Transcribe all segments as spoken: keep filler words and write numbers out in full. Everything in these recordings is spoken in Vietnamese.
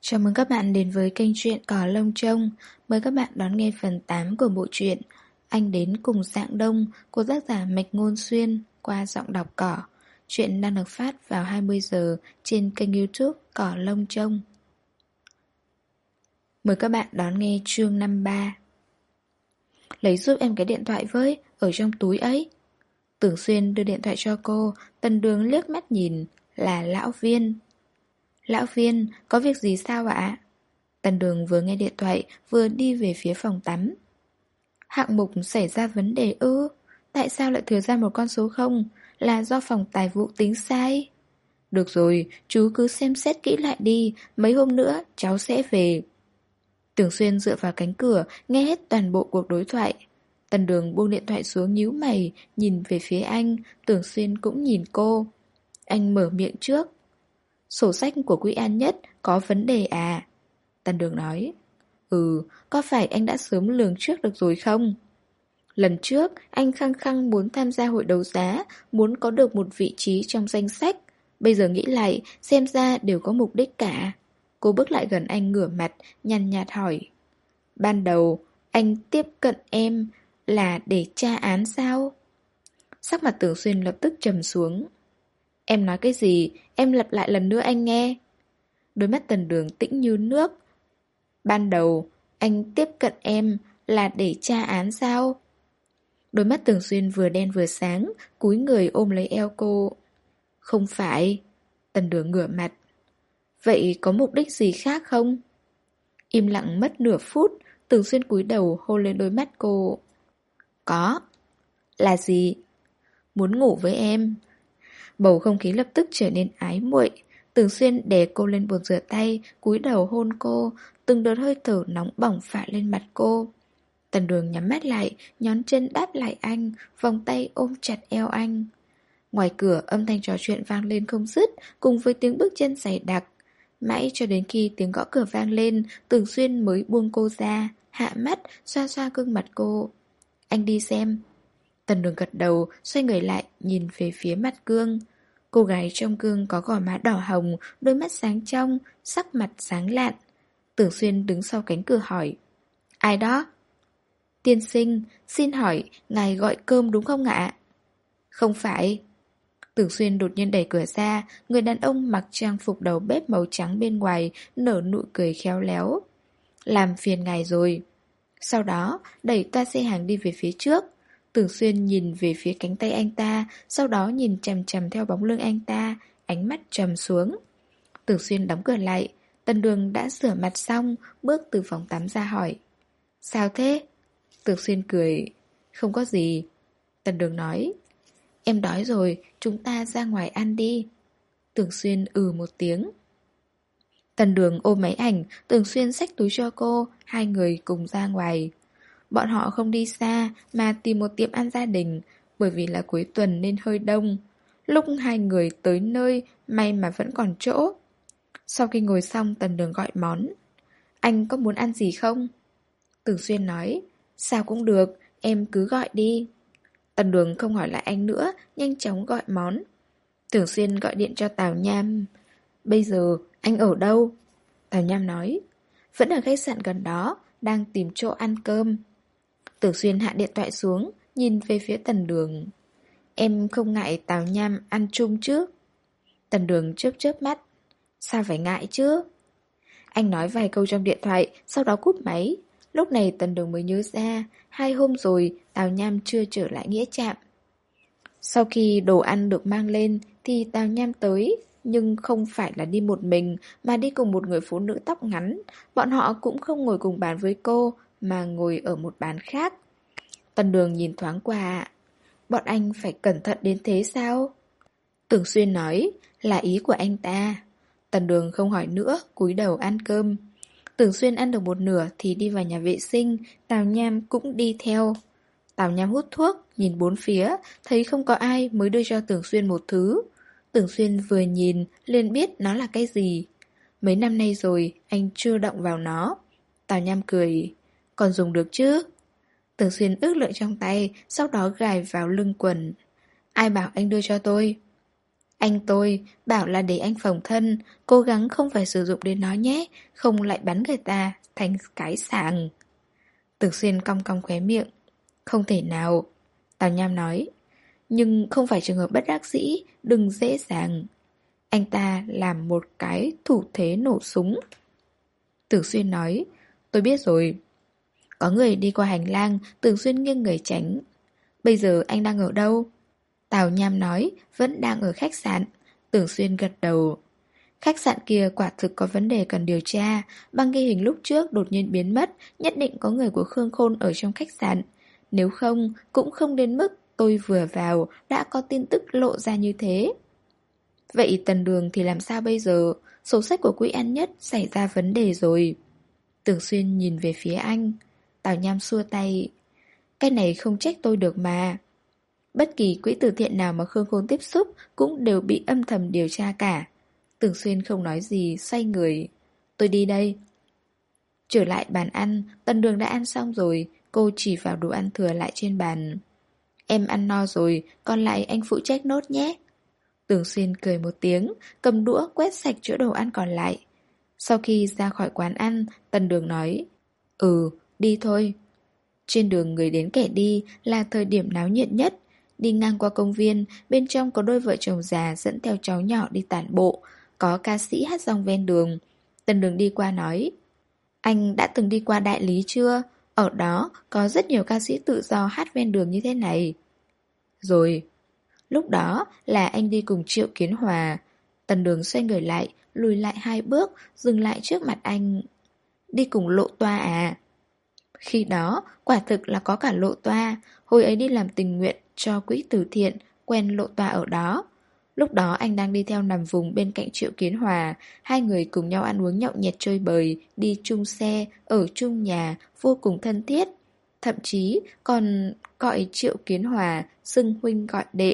Chào mừng các bạn đến với kênh truyện Cỏ Lông Trông. Mời các bạn đón nghe phần tám của bộ truyện Anh đến cùng Dạng Đông của tác giả Mạch Ngôn Xuyên qua giọng đọc Cỏ. Truyện đang được phát vào hai mươi giờ trên kênh YouTube Cỏ Lông Trông. Mời các bạn đón nghe chương năm mươi ba. Lấy giúp em cái điện thoại với, ở trong túi ấy. Tưởng Xuyên đưa điện thoại cho cô, Tần Đường liếc mắt nhìn, là Lão Viên. Lão Viên, có việc gì sao ạ? Tần Đường vừa nghe điện thoại, vừa đi về phía phòng tắm. Hạng mục xảy ra vấn đề ư? Tại sao lại thừa ra một con số không? Là do phòng tài vụ tính sai? Được rồi, chú cứ xem xét kỹ lại đi, mấy hôm nữa cháu sẽ về. Tưởng Xuyên dựa vào cánh cửa, nghe hết toàn bộ cuộc đối thoại. Tần Đường buông điện thoại xuống nhíu mày, nhìn về phía anh, Tưởng Xuyên cũng nhìn cô. Anh mở miệng trước. Sổ sách của Quỹ An Nhất có vấn đề à? Tần Đường nói. Ừ, có phải anh đã sớm lường trước được rồi không? Lần trước, anh khăng khăng muốn tham gia hội đấu giá, muốn có được một vị trí trong danh sách. Bây giờ nghĩ lại, xem ra đều có mục đích cả. Cô bước lại gần anh ngửa mặt, nhàn nhạt hỏi. Ban đầu, anh tiếp cận em là để tra án sao? Sắc mặt Tưởng Xuyên lập tức trầm xuống. Em nói cái gì? Em lặp lại lần nữa anh nghe. Đôi mắt Tần Đường tĩnh như nước. Ban đầu, anh tiếp cận em là để tra án sao? Đôi mắt Tưởng Xuyên vừa đen vừa sáng, cúi người ôm lấy eo cô. Không phải. Tần Đường ngửa mặt. Vậy có mục đích gì khác không? Im lặng mất nửa phút, Tưởng Xuyên cúi đầu hôn lên đôi mắt cô. Có. Là gì? Muốn ngủ với em. Bầu không khí lập tức trở nên ái muội. Tưởng Xuyên đè cô lên bồn rửa tay, cúi đầu hôn cô, từng đợt hơi thở nóng bỏng phả lên mặt cô. Tần Đường nhắm mắt lại, nhón chân đáp lại anh, vòng tay ôm chặt eo anh. Ngoài cửa âm thanh trò chuyện vang lên không dứt, cùng với tiếng bước chân dày đặc. Mãi cho đến khi tiếng gõ cửa vang lên, Tưởng Xuyên mới buông cô ra, hạ mắt, xoa xoa gương mặt cô. Anh đi xem. Tần Đường gật đầu, xoay người lại, nhìn về phía mặt gương. Cô gái trong gương có gò má đỏ hồng, đôi mắt sáng trong, sắc mặt sáng lạn. Tưởng Xuyên đứng sau cánh cửa hỏi. Ai đó? Tiên sinh, xin hỏi, ngài gọi cơm đúng không ạ? Không phải. Tưởng Xuyên đột nhiên đẩy cửa ra, người đàn ông mặc trang phục đầu bếp màu trắng bên ngoài, nở nụ cười khéo léo. Làm phiền ngài rồi. Sau đó, đẩy toa xe hàng đi về phía trước. Tưởng Xuyên nhìn về phía cánh tay anh ta, sau đó nhìn chằm chằm theo bóng lưng anh ta, ánh mắt trầm xuống. Tưởng Xuyên đóng cửa lại, Tần Đường đã rửa mặt xong, bước từ phòng tắm ra hỏi. Sao thế? Tưởng Xuyên cười. Không có gì. Tần Đường nói. Em đói rồi, chúng ta ra ngoài ăn đi. Tưởng Xuyên ừ một tiếng. Tần Đường ôm máy ảnh, Tưởng Xuyên xách túi cho cô, hai người cùng ra ngoài. Bọn họ không đi xa mà tìm một tiệm ăn gia đình, bởi vì là cuối tuần nên hơi đông. Lúc hai người tới nơi, may mà vẫn còn chỗ. Sau khi ngồi xong, Tần Đường gọi món. Anh có muốn ăn gì không? Tưởng Xuyên nói. Sao cũng được, em cứ gọi đi. Tần Đường không hỏi lại anh nữa, nhanh chóng gọi món. Tưởng Xuyên gọi điện cho Tào Nham. Bây giờ, anh ở đâu? Tào Nham nói. Vẫn ở khách sạn gần đó, đang tìm chỗ ăn cơm. Tưởng Xuyên hạ điện thoại xuống, nhìn về phía Tần Đường. Em không ngại Tào Nham ăn chung chứ? Tần Đường chớp chớp mắt. Sao phải ngại chứ? Anh nói vài câu trong điện thoại, sau đó cúp máy. Lúc này Tần Đường mới nhớ ra, hai hôm rồi Tào Nham chưa trở lại nghĩa trạm. Sau khi đồ ăn được mang lên thì Tào Nham tới, nhưng không phải là đi một mình mà đi cùng một người phụ nữ tóc ngắn. Bọn họ cũng không ngồi cùng bàn với cô, mà ngồi ở một bàn khác. Tần Đường nhìn thoáng qua. Bọn anh phải cẩn thận đến thế sao? Tưởng Xuyên nói, là ý của anh ta. Tần Đường không hỏi nữa, cúi đầu ăn cơm. Tưởng Xuyên ăn được một nửa thì đi vào nhà vệ sinh, Tào Nham cũng đi theo. Tào Nham hút thuốc, nhìn bốn phía, thấy không có ai mới đưa cho Tưởng Xuyên một thứ. Tưởng Xuyên vừa nhìn, liền biết nó là cái gì. Mấy năm nay rồi, anh chưa động vào nó. Tào Nham cười. Còn dùng được chứ? Tưởng Xuyên ước lượng trong tay, sau đó gài vào lưng quần. Ai bảo anh đưa cho tôi? Anh tôi bảo là để anh phòng thân, cố gắng không phải sử dụng đến nó nhé, không lại bắn người ta thành cái sàng. Tưởng Xuyên cong cong khóe miệng. Không thể nào. Tào Nham nói. Nhưng không phải trường hợp bất đắc dĩ, đừng dễ dàng. Anh ta làm một cái thủ thế nổ súng. Tưởng Xuyên nói. Tôi biết rồi. Có người đi qua hành lang, Tưởng Xuyên nghiêng người tránh. Bây giờ anh đang ở đâu? Tào Nham nói. Vẫn đang ở khách sạn. Tưởng Xuyên gật đầu. Khách sạn kia quả thực có vấn đề cần điều tra. Băng ghi hình lúc trước đột nhiên biến mất, nhất định có người của Khương Khôn ở trong khách sạn. Nếu không, cũng không đến mức tôi vừa vào đã có tin tức lộ ra như thế. Vậy Tần Đường thì làm sao bây giờ? Sổ sách của Quỹ An Nhất xảy ra vấn đề rồi. Tưởng Xuyên nhìn về phía anh. Tào Nham xua tay. Cái này không trách tôi được mà. Bất kỳ quỹ từ thiện nào mà Khương Khôn tiếp xúc cũng đều bị âm thầm điều tra cả. Tưởng Xuyên không nói gì, xoay người. Tôi đi đây. Trở lại bàn ăn, Tần Đường đã ăn xong rồi. Cô chỉ vào đồ ăn thừa lại trên bàn. Em ăn no rồi, còn lại anh phụ trách nốt nhé. Tưởng Xuyên cười một tiếng, cầm đũa quét sạch chỗ đồ ăn còn lại. Sau khi ra khỏi quán ăn, Tần Đường nói. Ừ, đi thôi. Trên đường người đến kẻ đi là thời điểm náo nhiệt nhất. Đi ngang qua công viên, bên trong có đôi vợ chồng già dẫn theo cháu nhỏ đi tản bộ. Có ca sĩ hát dòng ven đường. Tần Đường đi qua nói. Anh đã từng đi qua Đại Lý chưa? Ở đó có rất nhiều ca sĩ tự do hát ven đường như thế này. Rồi. Lúc đó là anh đi cùng Triệu Kiến Hòa. Tần Đường xoay người lại, lùi lại hai bước, dừng lại trước mặt anh. Đi cùng Lộ Toa à? Khi đó, quả thực là có cả Lộ Toa. Hồi ấy đi làm tình nguyện cho quỹ từ thiện, quen Lộ Toa ở đó. Lúc đó anh đang đi theo nằm vùng bên cạnh Triệu Kiến Hòa. Hai người cùng nhau ăn uống nhậu nhẹt chơi bời, đi chung xe, ở chung nhà, vô cùng thân thiết. Thậm chí còn gọi Triệu Kiến Hòa xưng huynh gọi đệ.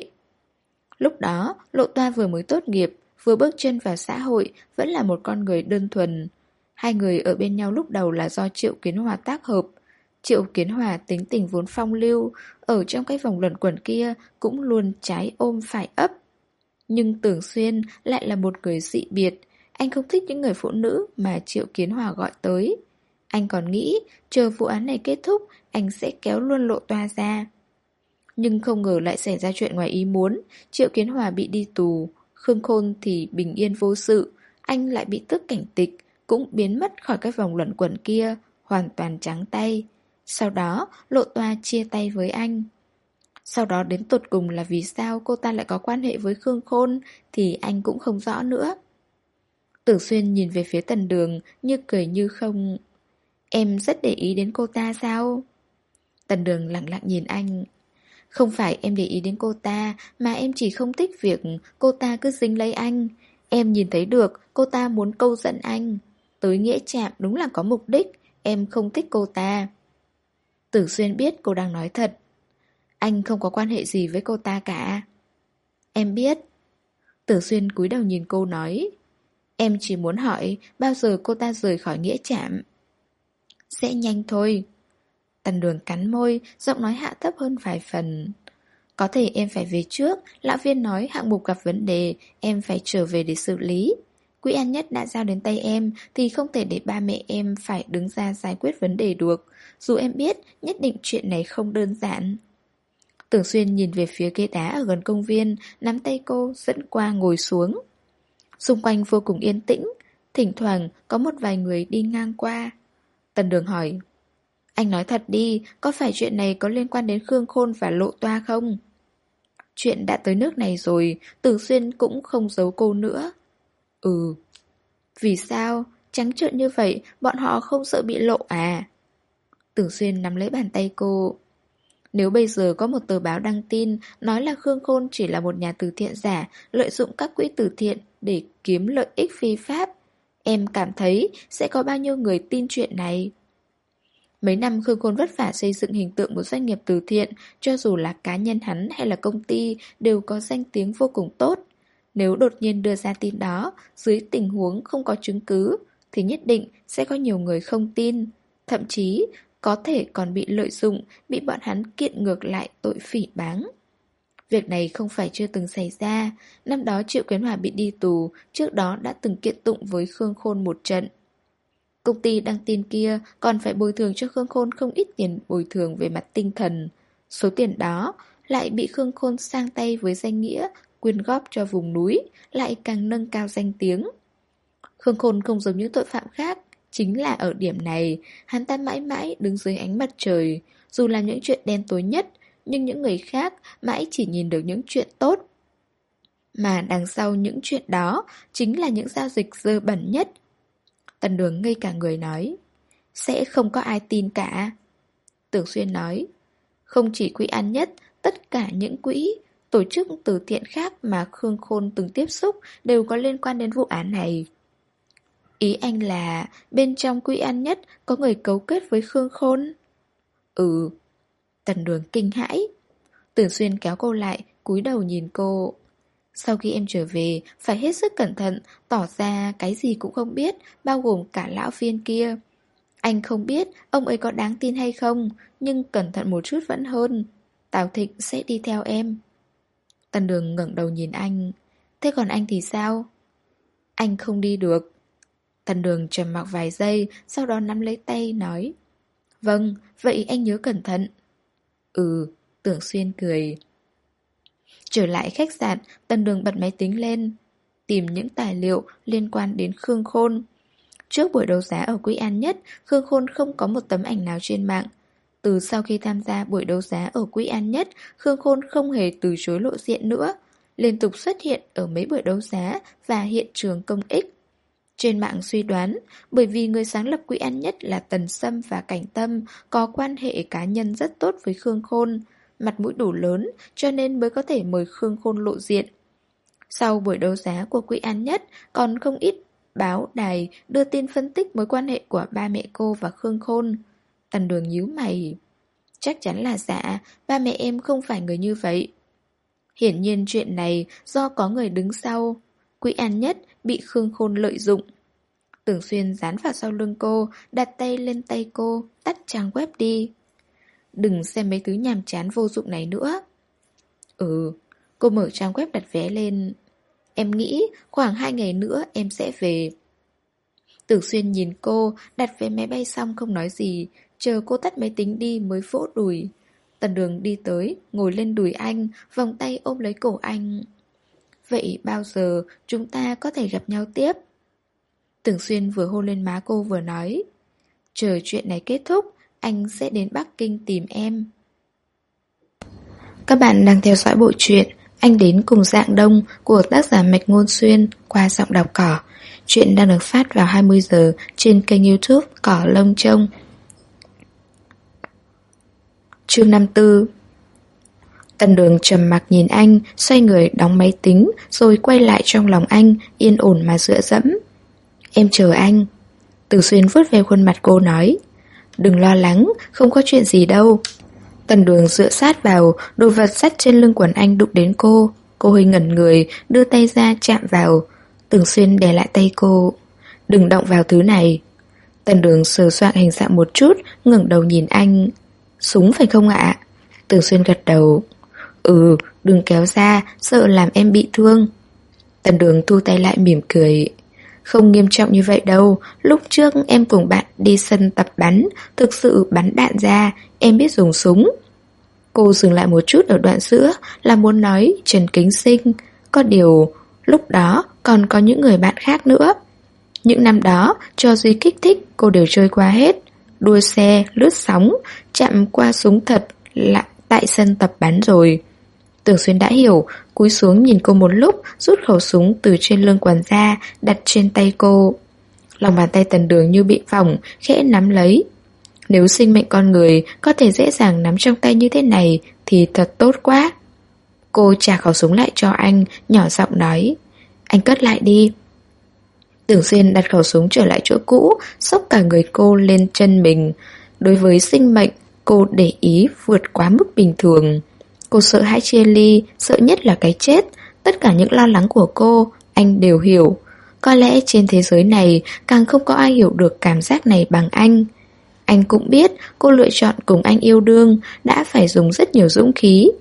Lúc đó, Lộ Toa vừa mới tốt nghiệp, vừa bước chân vào xã hội, vẫn là một con người đơn thuần. Hai người ở bên nhau lúc đầu là do Triệu Kiến Hòa tác hợp. Triệu Kiến Hòa tính tình vốn phong lưu, ở trong cái vòng luẩn quẩn kia cũng luôn trái ôm phải ấp. Nhưng Tưởng Xuyên lại là một người dị biệt. Anh không thích những người phụ nữ mà Triệu Kiến Hòa gọi tới. Anh còn nghĩ chờ vụ án này kết thúc, anh sẽ kéo luôn Lộ Toa ra. Nhưng không ngờ lại xảy ra chuyện ngoài ý muốn. Triệu Kiến Hòa bị đi tù, Khương Khôn thì bình yên vô sự. Anh lại bị tước cảnh tịch, cũng biến mất khỏi cái vòng luẩn quẩn kia, hoàn toàn trắng tay. Sau đó Lộ Toa chia tay với anh. Sau đó đến tột cùng là vì sao cô ta lại có quan hệ với Khương Khôn thì anh cũng không rõ nữa. Tưởng Xuyên nhìn về phía Tần Đường như cười như không. Em rất để ý đến cô ta sao? Tần Đường lặng lặng nhìn anh. Không phải em để ý đến cô ta, mà em chỉ không thích việc cô ta cứ dính lấy anh. Em nhìn thấy được cô ta muốn câu dẫn anh. Tới Nghĩa Trạm đúng là có mục đích. Em không thích cô ta. Tưởng Xuyên biết cô đang nói thật. Anh không có quan hệ gì với cô ta cả. Em biết. Tưởng Xuyên cúi đầu nhìn cô nói. Em chỉ muốn hỏi bao giờ cô ta rời khỏi Nghĩa Trạm. Sẽ nhanh thôi. Tần Đường cắn môi, giọng nói hạ thấp hơn vài phần. Có thể em phải về trước, lão viên nói hạng mục gặp vấn đề, em phải trở về để xử lý. Quỹ An Nhất đã giao đến tay em thì không thể để ba mẹ em phải đứng ra giải quyết vấn đề được. Dù em biết nhất định chuyện này không đơn giản. Tưởng Xuyên nhìn về phía ghế đá ở gần công viên, nắm tay cô dẫn qua ngồi xuống. Xung quanh vô cùng yên tĩnh, thỉnh thoảng có một vài người đi ngang qua. Tần Đường hỏi. Anh nói thật đi, có phải chuyện này có liên quan đến Khương Khôn và Lộ Toa không? Chuyện đã tới nước này rồi, Tưởng Xuyên cũng không giấu cô nữa. Ừ. Vì sao? Trắng trợn như vậy, bọn họ không sợ bị lộ à? Tưởng Xuyên nắm lấy bàn tay cô. Nếu bây giờ có một tờ báo đăng tin nói là Khương Khôn chỉ là một nhà từ thiện giả, lợi dụng các quỹ từ thiện để kiếm lợi ích phi pháp, em cảm thấy sẽ có bao nhiêu người tin chuyện này? Mấy năm Khương Khôn vất vả xây dựng hình tượng một doanh nghiệp từ thiện, cho dù là cá nhân hắn hay là công ty đều có danh tiếng vô cùng tốt. Nếu đột nhiên đưa ra tin đó, dưới tình huống không có chứng cứ, thì nhất định sẽ có nhiều người không tin. Thậm chí, có thể còn bị lợi dụng, bị bọn hắn kiện ngược lại tội phỉ báng. Việc này không phải chưa từng xảy ra. Năm đó Triệu Kiến Hòa bị đi tù, trước đó đã từng kiện tụng với Khương Khôn một trận. Công ty đăng tin kia còn phải bồi thường cho Khương Khôn không ít tiền bồi thường về mặt tinh thần. Số tiền đó lại bị Khương Khôn sang tay với danh nghĩa quyên góp cho vùng núi, lại càng nâng cao danh tiếng. Khương Khôn không giống những tội phạm khác, chính là ở điểm này, hắn ta mãi mãi đứng dưới ánh mặt trời, dù làm những chuyện đen tối nhất, nhưng những người khác mãi chỉ nhìn được những chuyện tốt. Mà đằng sau những chuyện đó chính là những giao dịch dơ bẩn nhất. Tần Đường ngây cả người nói, sẽ không có ai tin cả. Tưởng Xuyên nói, không chỉ quỹ An Nhất, tất cả những quỹ, tổ chức từ thiện khác mà Khương Khôn từng tiếp xúc đều có liên quan đến vụ án này. Ý anh là bên trong quỹ An Nhất có người cấu kết với Khương Khôn? Ừ. Tần Đường kinh hãi. Tưởng Xuyên kéo cô lại, cúi đầu nhìn cô. Sau khi em trở về, phải hết sức cẩn thận, tỏ ra cái gì cũng không biết, bao gồm cả lão Phiên kia. Anh không biết ông ấy có đáng tin hay không, nhưng cẩn thận một chút vẫn hơn. Tào Thịnh sẽ đi theo em. Tần Đường ngẩng đầu nhìn anh. Thế còn anh thì sao? Anh không đi được. Tần Đường trầm mặc vài giây, sau đó nắm lấy tay nói, vâng, vậy anh nhớ cẩn thận. Ừ, Tưởng Xuyên cười. Trở lại khách sạn, Tần Đường bật máy tính lên, tìm những tài liệu liên quan đến Khương Khôn. Trước buổi đấu giá ở Quỹ An Nhất, Khương Khôn không có một tấm ảnh nào trên mạng. Từ sau khi tham gia buổi đấu giá ở Quỹ An Nhất, Khương Khôn không hề từ chối lộ diện nữa, liên tục xuất hiện ở mấy buổi đấu giá và hiện trường công ích. Trên mạng suy đoán, bởi vì người sáng lập Quỹ An Nhất là Tần Sâm và Cảnh Tâm có quan hệ cá nhân rất tốt với Khương Khôn, mặt mũi đủ lớn cho nên mới có thể mời Khương Khôn lộ diện. Sau buổi đấu giá của Quỹ An Nhất, còn không ít báo đài đưa tin phân tích mối quan hệ của ba mẹ cô và Khương Khôn. Tần Đường nhíu mày. Chắc chắn là giả, ba mẹ em không phải người như vậy. Hiển nhiên chuyện này do có người đứng sau. Quỹ An Nhất bị Khương Khôn lợi dụng. Tưởng Xuyên dán vào sau lưng cô, đặt tay lên tay cô, tắt trang web đi. Đừng xem mấy thứ nhàm chán vô dụng này nữa. Ừ, cô mở trang web đặt vé lên. Em nghĩ khoảng hai ngày nữa em sẽ về. Tưởng Xuyên nhìn cô, đặt vé máy bay xong không nói gì, chờ cô tắt máy tính đi mới vỗ đùi. Tần Đường đi tới, ngồi lên đùi anh, vòng tay ôm lấy cổ anh. Vậy bao giờ chúng ta có thể gặp nhau tiếp? Tưởng Xuyên vừa hôn lên má cô vừa nói, chờ chuyện này kết thúc, anh sẽ đến Bắc Kinh tìm em. Các bạn đang theo dõi bộ truyện Anh Đến Cùng Dạng Đông của tác giả Mạch Ngôn Xuyên qua giọng đọc Cỏ. Chuyện đang được phát vào hai mươi giờ trên kênh YouTube Cỏ Lông Trông. Chương năm mươi tư. Tần Đường trầm mặc nhìn anh, xoay người đóng máy tính, rồi quay lại trong lòng anh, yên ổn mà dựa dẫm. Em chờ anh. Từ Xuyên vuốt về khuôn mặt cô nói, đừng lo lắng, không có chuyện gì đâu. Tần Đường dựa sát vào, đồ vật sắt trên lưng quần anh đụng đến cô. Cô hơi ngẩn người, đưa tay ra chạm vào. Từ Xuyên đè lại tay cô. Đừng động vào thứ này. Tần Đường sờ soạng hình dạng một chút, ngẩng đầu nhìn anh. Súng phải không ạ? Từ Xuyên gật đầu. Ừ, đừng kéo ra, sợ làm em bị thương. Tần Đường thu tay lại mỉm cười. Không nghiêm trọng như vậy đâu. Lúc trước em cùng bạn đi sân tập bắn, thực sự bắn đạn ra, em biết dùng súng. Cô dừng lại một chút ở đoạn giữa, là muốn nói Trần Kính Sinh. Có điều, lúc đó còn có những người bạn khác nữa. Những năm đó, trò gì kích thích cô đều chơi qua hết. Đua xe, lướt sóng, chạm qua súng thật là tại sân tập bắn rồi. Tưởng Xuyên đã hiểu, cúi xuống nhìn cô một lúc, rút khẩu súng từ trên lưng quần ra, đặt trên tay cô. Lòng bàn tay Tần Đường như bị phỏng, khẽ nắm lấy. Nếu sinh mệnh con người có thể dễ dàng nắm trong tay như thế này thì thật tốt quá. Cô trả khẩu súng lại cho anh, nhỏ giọng nói, anh cất lại đi. Tưởng Xuyên đặt khẩu súng trở lại chỗ cũ, xốc cả người cô lên chân mình. Đối với sinh mệnh, cô để ý vượt quá mức bình thường. Cô sợ hãi chia ly, sợ nhất là cái chết. Tất cả những lo lắng của cô, anh đều hiểu. Có lẽ trên thế giới này càng không có ai hiểu được cảm giác này bằng anh. Anh cũng biết cô lựa chọn cùng anh yêu đương đã phải dùng rất nhiều dũng khí.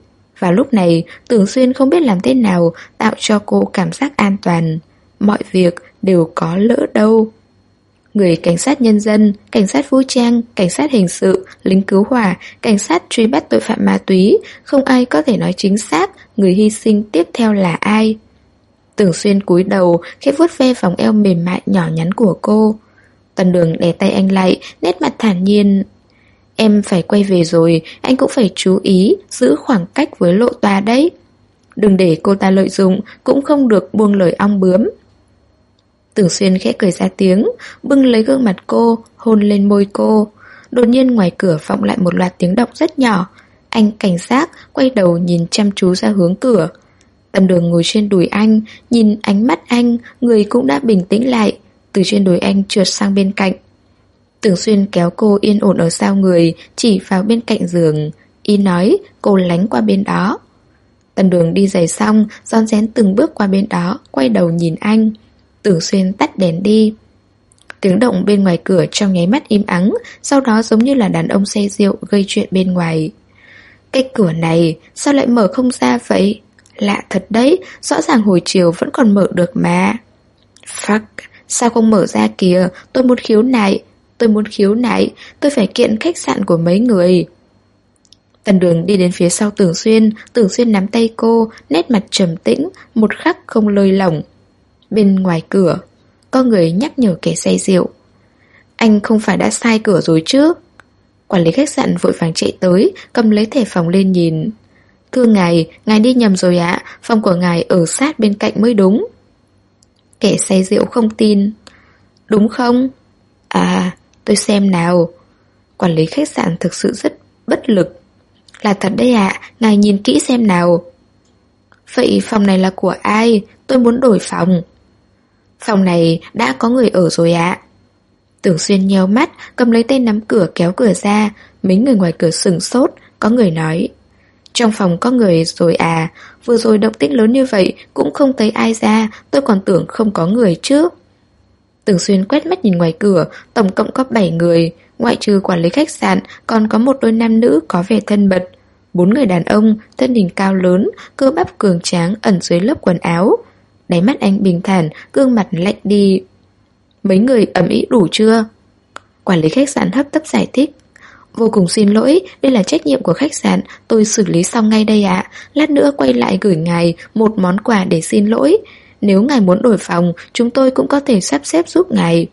Vào lúc này, Tưởng Xuyên không biết làm thế nào tạo cho cô cảm giác an toàn. Mọi việc đều có lỡ đâu. Người cảnh sát nhân dân, cảnh sát vũ trang, cảnh sát hình sự, lính cứu hỏa, cảnh sát truy bắt tội phạm ma túy, không ai có thể nói chính xác người hy sinh tiếp theo là ai. Tưởng Xuyên cúi đầu, khẽ vuốt ve vòng eo mềm mại nhỏ nhắn của cô. Tần Đường đè tay anh lại, nét mặt thản nhiên. Em phải quay về rồi, anh cũng phải chú ý, giữ khoảng cách với Lộ Toa đấy. Đừng để cô ta lợi dụng, cũng không được buông lời ong bướm. Tưởng Xuyên khẽ cười ra tiếng, bưng lấy gương mặt cô, hôn lên môi cô. Đột nhiên ngoài cửa vọng lại một loạt tiếng động rất nhỏ. Anh cảnh giác, quay đầu nhìn chăm chú ra hướng cửa. Tần Đường ngồi trên đùi anh, nhìn ánh mắt anh, người cũng đã bình tĩnh lại. Từ trên đùi anh trượt sang bên cạnh. Tưởng Xuyên kéo cô yên ổn ở sau người, chỉ vào bên cạnh giường. Y nói, cô lánh qua bên đó. Tần Đường đi giày xong, rón rén từng bước qua bên đó, quay đầu nhìn anh. Tưởng Xuyên tắt đèn đi. Tiếng động bên ngoài cửa trong nháy mắt im ắng, sau đó giống như là đàn ông say rượu gây chuyện bên ngoài. Cái cửa này, sao lại mở không ra vậy? Lạ thật đấy, rõ ràng hồi chiều vẫn còn mở được mà. Fuck, sao không mở ra kìa, tôi muốn khiếu nại, tôi muốn khiếu nại, tôi phải kiện khách sạn của mấy người. Tần Đường đi đến phía sau Tưởng Xuyên, Tưởng Xuyên nắm tay cô, nét mặt trầm tĩnh, một khắc không lơi lỏng. Bên ngoài cửa, có người nhắc nhở kẻ say rượu. Anh không phải đã sai cửa rồi chứ? Quản lý khách sạn vội vàng chạy tới, cầm lấy thẻ phòng lên nhìn. Thưa ngài, ngài đi nhầm rồi ạ, phòng của ngài ở sát bên cạnh mới đúng. Kẻ say rượu không tin. Đúng không? À, tôi xem nào. Quản lý khách sạn thực sự rất bất lực. Là thật đấy ạ, ngài nhìn kỹ xem nào. Vậy phòng này là của ai? Tôi muốn đổi phòng. Phòng này đã có người ở rồi ạ. Tưởng Xuyên nheo mắt, cầm lấy tay nắm cửa kéo cửa ra. Mấy người ngoài cửa sửng sốt. Có người nói, trong phòng có người rồi à? Vừa rồi động tĩnh lớn như vậy cũng không thấy ai ra, tôi còn tưởng không có người chứ. Tưởng Xuyên quét mắt nhìn ngoài cửa, tổng cộng có bảy người. Ngoại trừ quản lý khách sạn, còn có một đôi nam nữ có vẻ thân mật. Bốn người đàn ông, thân hình cao lớn, cơ bắp cường tráng ẩn dưới lớp quần áo. Đáy mắt anh bình thản, gương mặt lạnh đi. Mấy người ầm ĩ đủ chưa? Quản lý khách sạn hấp tấp giải thích. Vô cùng xin lỗi, đây là trách nhiệm của khách sạn, tôi xử lý xong ngay đây ạ. Lát nữa quay lại gửi ngài một món quà để xin lỗi. Nếu ngài muốn đổi phòng, chúng tôi cũng có thể sắp xếp giúp ngài.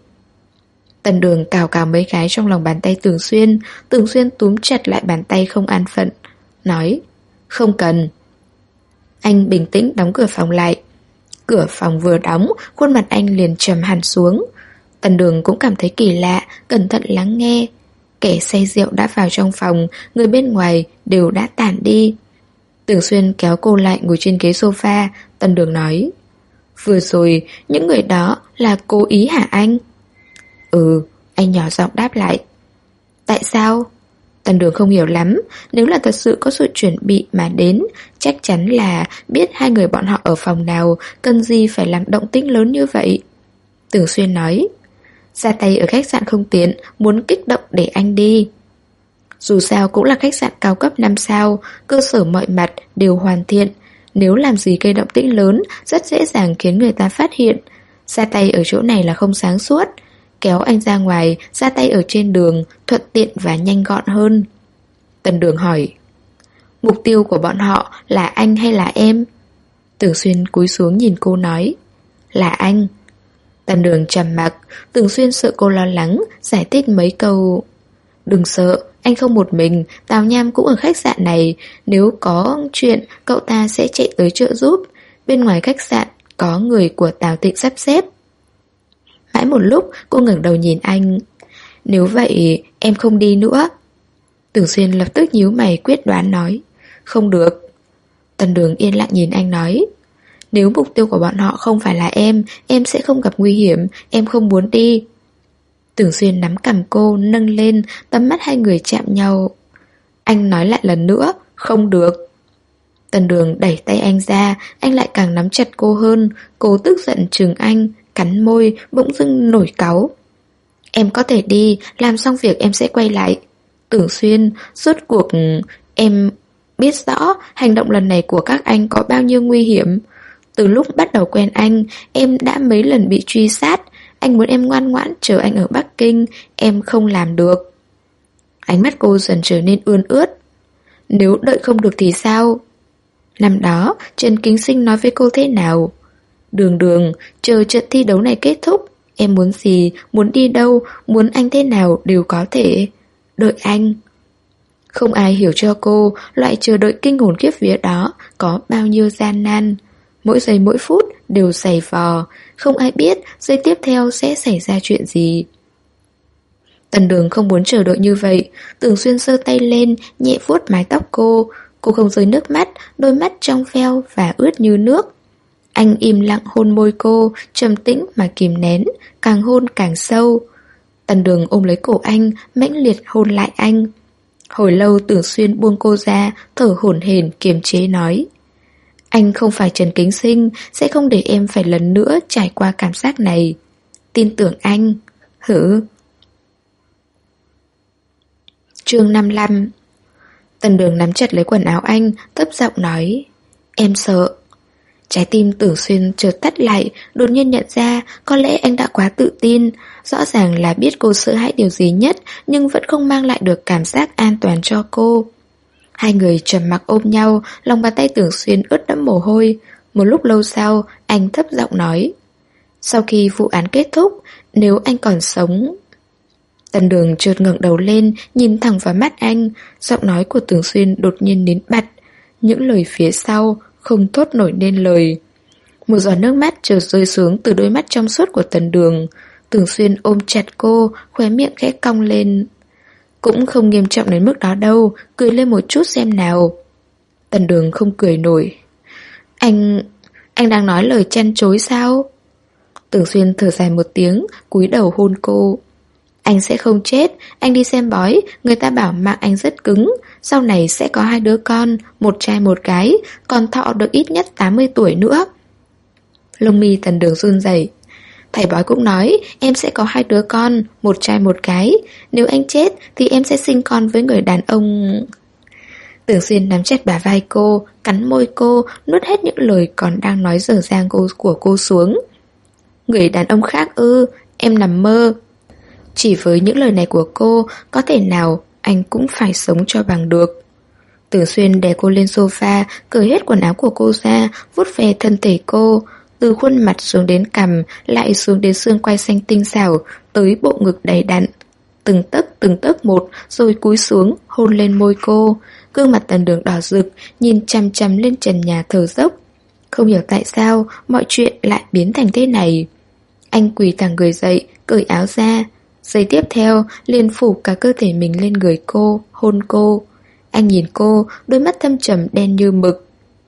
Tần Đường cào cào mấy cái trong lòng bàn tay Tưởng Xuyên. Tưởng Xuyên túm chặt lại bàn tay không an phận, nói, không cần. Anh bình tĩnh đóng cửa phòng lại. Cửa phòng vừa đóng, khuôn mặt anh liền trầm hẳn xuống. Tần Đường cũng cảm thấy kỳ lạ, cẩn thận lắng nghe. Kẻ say rượu đã vào trong phòng, người bên ngoài đều đã tản đi. Tưởng Xuyên kéo cô lại ngồi trên ghế sofa. Tần Đường nói, vừa rồi những người đó là cố ý hả anh? Ừ, anh nhỏ giọng đáp lại. Tại sao? Tần Đường không hiểu lắm. Nếu là thật sự có sự chuẩn bị mà đến, chắc chắn là biết hai người bọn họ ở phòng nào, cần gì phải làm động tĩnh lớn như vậy. Tưởng Xuyên nói, ra tay ở khách sạn không tiện, muốn kích động để anh đi. Dù sao cũng là khách sạn cao cấp năm sao, cơ sở mọi mặt đều hoàn thiện. Nếu làm gì gây động tĩnh lớn, rất dễ dàng khiến người ta phát hiện. Ra tay ở chỗ này là không sáng suốt. Kéo anh ra ngoài, ra tay ở trên đường, thuận tiện và nhanh gọn hơn. Tần Đường hỏi, mục tiêu của bọn họ là anh hay là em? Tưởng Xuyên cúi xuống nhìn cô nói, là anh. Tần Đường trầm mặc. Tưởng Xuyên sợ cô lo lắng, giải thích mấy câu. Đừng sợ, anh không một mình, Tào Nham cũng ở khách sạn này. Nếu có chuyện, cậu ta sẽ chạy tới trợ giúp. Bên ngoài khách sạn có người của Tào Tịnh sắp xếp. Mãi một lúc cô ngẩng đầu nhìn anh. Nếu vậy em không đi nữa. Tưởng Xuyên lập tức nhíu mày quyết đoán nói, không được. Tần Đường yên lặng nhìn anh nói, nếu mục tiêu của bọn họ không phải là em, em sẽ không gặp nguy hiểm, em không muốn đi. Tưởng Xuyên nắm cằm cô, nâng lên, tầm mắt hai người chạm nhau. Anh nói lại lần nữa, không được. Tần Đường đẩy tay anh ra, anh lại càng nắm chặt cô hơn. Cô tức giận trừng anh, cắn môi, bỗng dưng nổi cáu. Em có thể đi, làm xong việc em sẽ quay lại. Tưởng Xuyên, rốt cuộc em biết rõ hành động lần này của các anh có bao nhiêu nguy hiểm. Từ lúc bắt đầu quen anh, em đã mấy lần bị truy sát. Anh muốn em ngoan ngoãn chờ anh ở Bắc Kinh, em không làm được. Ánh mắt cô dần trở nên ươn ướt. Nếu đợi không được thì sao? Năm đó, Trần Kính Sinh nói với cô thế nào? Đường Đường, chờ trận thi đấu này kết thúc, em muốn gì, muốn đi đâu, muốn anh thế nào đều có thể. Đợi anh. Không ai hiểu cho cô, loại chờ đợi kinh hồn khiếp vía đó có bao nhiêu gian nan. Mỗi giây mỗi phút đều giày vò, không ai biết giây tiếp theo sẽ xảy ra chuyện gì. Tần Đường không muốn chờ đợi như vậy, Tưởng Xuyên giơ tay lên, nhẹ vuốt mái tóc cô. Cô không rơi nước mắt, đôi mắt trong veo và ướt như nước. Anh im lặng hôn môi cô, trầm tĩnh mà kìm nén, càng hôn càng sâu. Tần Đường ôm lấy cổ anh, mãnh liệt hôn lại anh. Hồi lâu Tưởng Xuyên buông cô ra, thở hổn hển kiềm chế nói: Anh không phải Trần Kính Sinh, sẽ không để em phải lần nữa trải qua cảm giác này. Tin tưởng anh. Hử? Chương năm mươi lăm. Tần Đường nắm chặt lấy quần áo anh, thấp giọng nói: Em sợ. Trái tim Tưởng Xuyên chợt tắt lại, đột nhiên nhận ra có lẽ anh đã quá tự tin. Rõ ràng là biết cô sợ hãi điều gì nhất, nhưng vẫn không mang lại được cảm giác an toàn cho cô. Hai người trầm mặc ôm nhau, lòng bàn tay Tưởng Xuyên ướt đẫm mồ hôi. Một lúc lâu sau, anh thấp giọng nói: Sau khi vụ án kết thúc, nếu anh còn sống... Tần Đường chợt ngẩng đầu lên, nhìn thẳng vào mắt anh. Giọng nói của Tưởng Xuyên đột nhiên nín bặt. Những lời phía sau không thốt nổi nên lời. Một giọt nước mắt chợt rơi xuống từ đôi mắt trong suốt của Tần Đường. Tưởng Xuyên ôm chặt cô, khóe miệng khẽ cong lên. Cũng không nghiêm trọng đến mức đó đâu, cười lên một chút xem nào. Tần Đường không cười nổi. Anh... anh đang nói lời chăn chối sao? Tưởng Xuyên thở dài một tiếng, cúi đầu hôn cô. Anh sẽ không chết, anh đi xem bói, người ta bảo mạng anh rất cứng, sau này sẽ có hai đứa con, một trai một gái, còn thọ được ít nhất tám mươi tuổi nữa. Lông mi Tần Đường run rẩy. Thầy bói cũng nói em sẽ có hai đứa con, một trai một gái. Nếu anh chết thì em sẽ sinh con với người đàn ông... Tưởng Xuyên nắm chặt bả vai cô, cắn môi cô, nuốt hết những lời còn đang nói dở dang cô của cô xuống. Người đàn ông khác ư? Em nằm mơ. Chỉ với những lời này của cô, có thể nào anh cũng phải sống cho bằng được. Tưởng Xuyên đè cô lên sofa, cởi hết quần áo của cô ra, vuốt về thân thể cô. Từ khuôn mặt xuống đến cằm, lại xuống đến xương quai xanh tinh xảo, tới bộ ngực đầy đặn. Từng tấc từng tấc một, rồi cúi xuống, hôn lên môi cô. Gương mặt Tần Đường đỏ rực, nhìn chằm chằm lên trần nhà thở dốc. Không hiểu tại sao mọi chuyện lại biến thành thế này. Anh quỳ thẳng người dậy, cởi áo ra. Giây tiếp theo, liền phủ cả cơ thể mình lên người cô, hôn cô. Anh nhìn cô, đôi mắt thâm trầm đen như mực.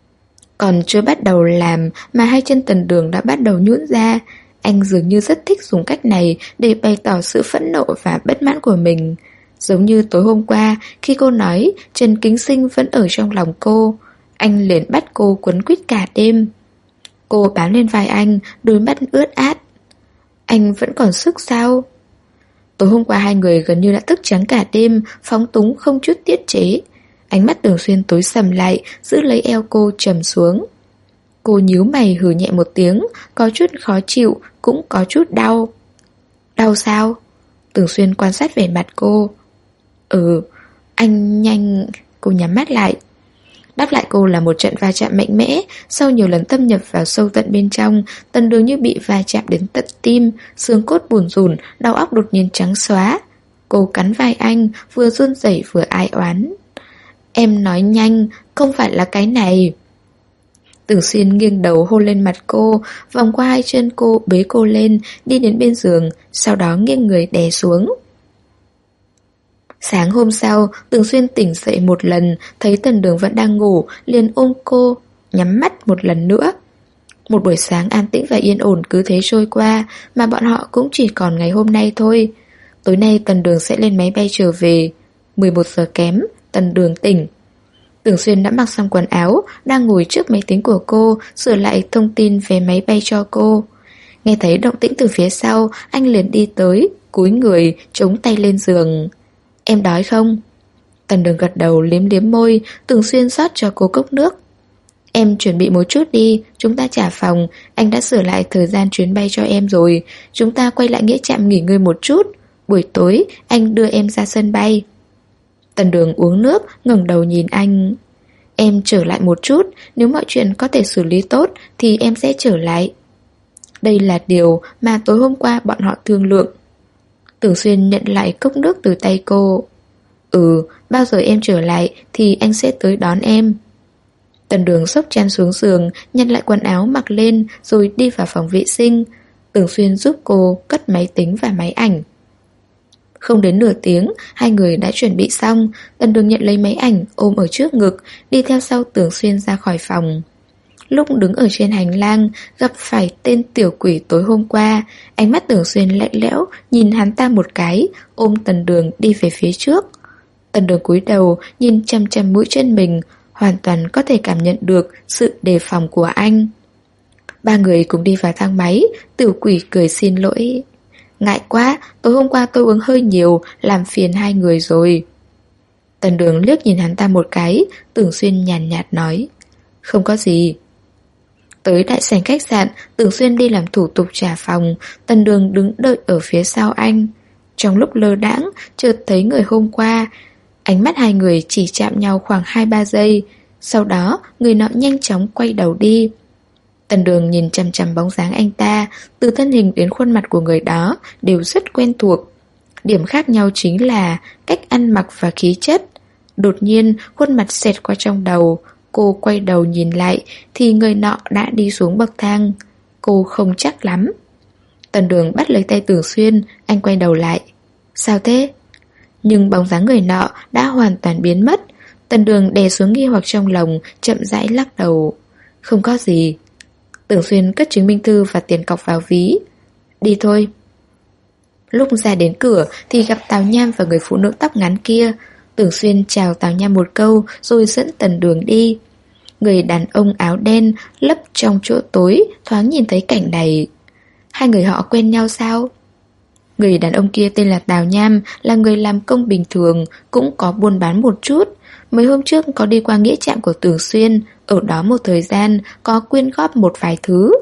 Còn chưa bắt đầu làm mà hai chân Tần Đường đã bắt đầu nhũn ra. Anh dường như rất thích dùng cách này để bày tỏ sự phẫn nộ và bất mãn của mình. Giống như tối hôm qua, khi cô nói Trần Kính Sinh vẫn ở trong lòng cô, anh liền bắt cô quấn quýt cả đêm. Cô bám lên vai anh, đôi mắt ướt át. Anh vẫn còn sức sao? Tối hôm qua hai người gần như đã thức trắng cả đêm, phóng túng không chút tiết chế. Ánh mắt Tưởng Xuyên tối sầm lại, giữ lấy eo cô trầm xuống. Cô nhíu mày hừ nhẹ một tiếng, có chút khó chịu, cũng có chút đau. Đau sao? Tưởng Xuyên quan sát vẻ mặt cô. Ừ, anh nhanh... Cô nhắm mắt lại. Đáp lại cô là một trận va chạm mạnh mẽ. Sau nhiều lần thâm nhập vào sâu tận bên trong, Tần Đường như bị va chạm đến tận tim, xương cốt bùn rùn, đầu óc đột nhiên trắng xóa. Cô cắn vai anh, vừa run rẩy vừa ai oán. Em nói nhanh, không phải là cái này. Tưởng Xuyên nghiêng đầu hôn lên mặt cô, vòng qua hai chân cô bế cô lên, đi đến bên giường, sau đó nghiêng người đè xuống. Sáng hôm sau, Tưởng Xuyên tỉnh dậy một lần, thấy Tần Đường vẫn đang ngủ, liền ôm cô, nhắm mắt một lần nữa. Một buổi sáng an tĩnh và yên ổn cứ thế trôi qua, mà bọn họ cũng chỉ còn ngày hôm nay thôi. Tối nay Tần Đường sẽ lên máy bay trở về. mười một giờ kém, Tần Đường tỉnh. Tưởng Xuyên đã mặc xong quần áo, đang ngồi trước máy tính của cô, sửa lại thông tin về máy bay cho cô. Nghe thấy động tĩnh từ phía sau, anh liền đi tới, cúi người, chống tay lên giường. Em đói không? Tần Đường gật đầu liếm liếm môi, Tưởng Xuyên rót cho cô cốc nước. Em chuẩn bị một chút đi, chúng ta trả phòng. Anh đã sửa lại thời gian chuyến bay cho em rồi. Chúng ta quay lại nghĩa trạm nghỉ ngơi một chút. Buổi tối anh đưa em ra sân bay. Tần Đường uống nước, ngẩng đầu nhìn anh. Em trở lại một chút, nếu mọi chuyện có thể xử lý tốt thì em sẽ trở lại. Đây là điều mà tối hôm qua bọn họ thương lượng. Tưởng Xuyên nhận lại cốc nước từ tay cô. Ừ, bao giờ em trở lại thì anh sẽ tới đón em. Tần Đường xốc chăn xuống giường, nhặt lại quần áo mặc lên rồi đi vào phòng vệ sinh. Tưởng Xuyên giúp cô cất máy tính và máy ảnh. Không đến nửa tiếng, hai người đã chuẩn bị xong. Tần Đường nhận lấy máy ảnh, ôm ở trước ngực, đi theo sau Tưởng Xuyên ra khỏi phòng. Lúc đứng ở trên hành lang, gặp phải tên tiểu quỷ tối hôm qua. Ánh mắt Tưởng Xuyên lạnh lẽo, nhìn hắn ta một cái, ôm Tần Đường đi về phía trước. Tần Đường cúi đầu, nhìn chăm chăm mũi chân mình, hoàn toàn có thể cảm nhận được sự đề phòng của anh. Ba người cùng đi vào thang máy, tiểu quỷ cười xin lỗi. Ngại quá, tối hôm qua tôi uống hơi nhiều, làm phiền hai người rồi. Tần Đường liếc nhìn hắn ta một cái, Tưởng Xuyên nhàn nhạt nói. Không có gì. Tới đại sảnh khách sạn, Tưởng Xuyên đi làm thủ tục trả phòng, Tần Đường đứng đợi ở phía sau anh. Trong lúc lơ đãng, chợt thấy người hôm qua. Ánh mắt hai người chỉ chạm nhau khoảng hai ba giây. Sau đó, người nọ nhanh chóng quay đầu đi. Tần Đường nhìn chằm chằm bóng dáng anh ta, từ thân hình đến khuôn mặt của người đó đều rất quen thuộc. Điểm khác nhau chính là cách ăn mặc và khí chất. Đột nhiên, khuôn mặt xẹt qua trong đầu. Cô quay đầu nhìn lại thì người nọ đã đi xuống bậc thang. Cô không chắc lắm. Tần Đường bắt lấy tay Tưởng Xuyên, anh quay đầu lại. Sao thế? Nhưng bóng dáng người nọ đã hoàn toàn biến mất. Tần Đường đè xuống nghi hoặc trong lòng, chậm rãi lắc đầu. Không có gì. Tưởng Xuyên cất chứng minh thư và tiền cọc vào ví. Đi thôi. Lúc ra đến cửa thì gặp Tào Nham và người phụ nữ tóc ngắn kia. Tưởng Xuyên chào Tào Nham một câu rồi dẫn Tần Đường đi. Người đàn ông áo đen lấp trong chỗ tối thoáng nhìn thấy cảnh này. Hai người họ quen nhau sao? Người đàn ông kia tên là Tào Nham, là người làm công bình thường, cũng có buôn bán một chút. Mấy hôm trước có đi qua nghĩa trạm của Tưởng Xuyên, ở đó một thời gian có quyên góp một vài thứ.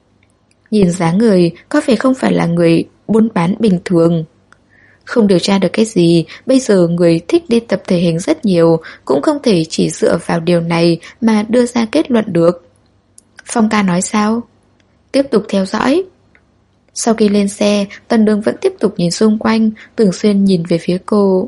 Nhìn dáng người có vẻ không phải là người buôn bán bình thường. Không điều tra được cái gì, bây giờ người thích đi tập thể hình rất nhiều, cũng không thể chỉ dựa vào điều này mà đưa ra kết luận được. Phong ca nói sao? Tiếp tục theo dõi. Sau khi lên xe, Tần Đường vẫn tiếp tục nhìn xung quanh, Tưởng Xuyên nhìn về phía cô.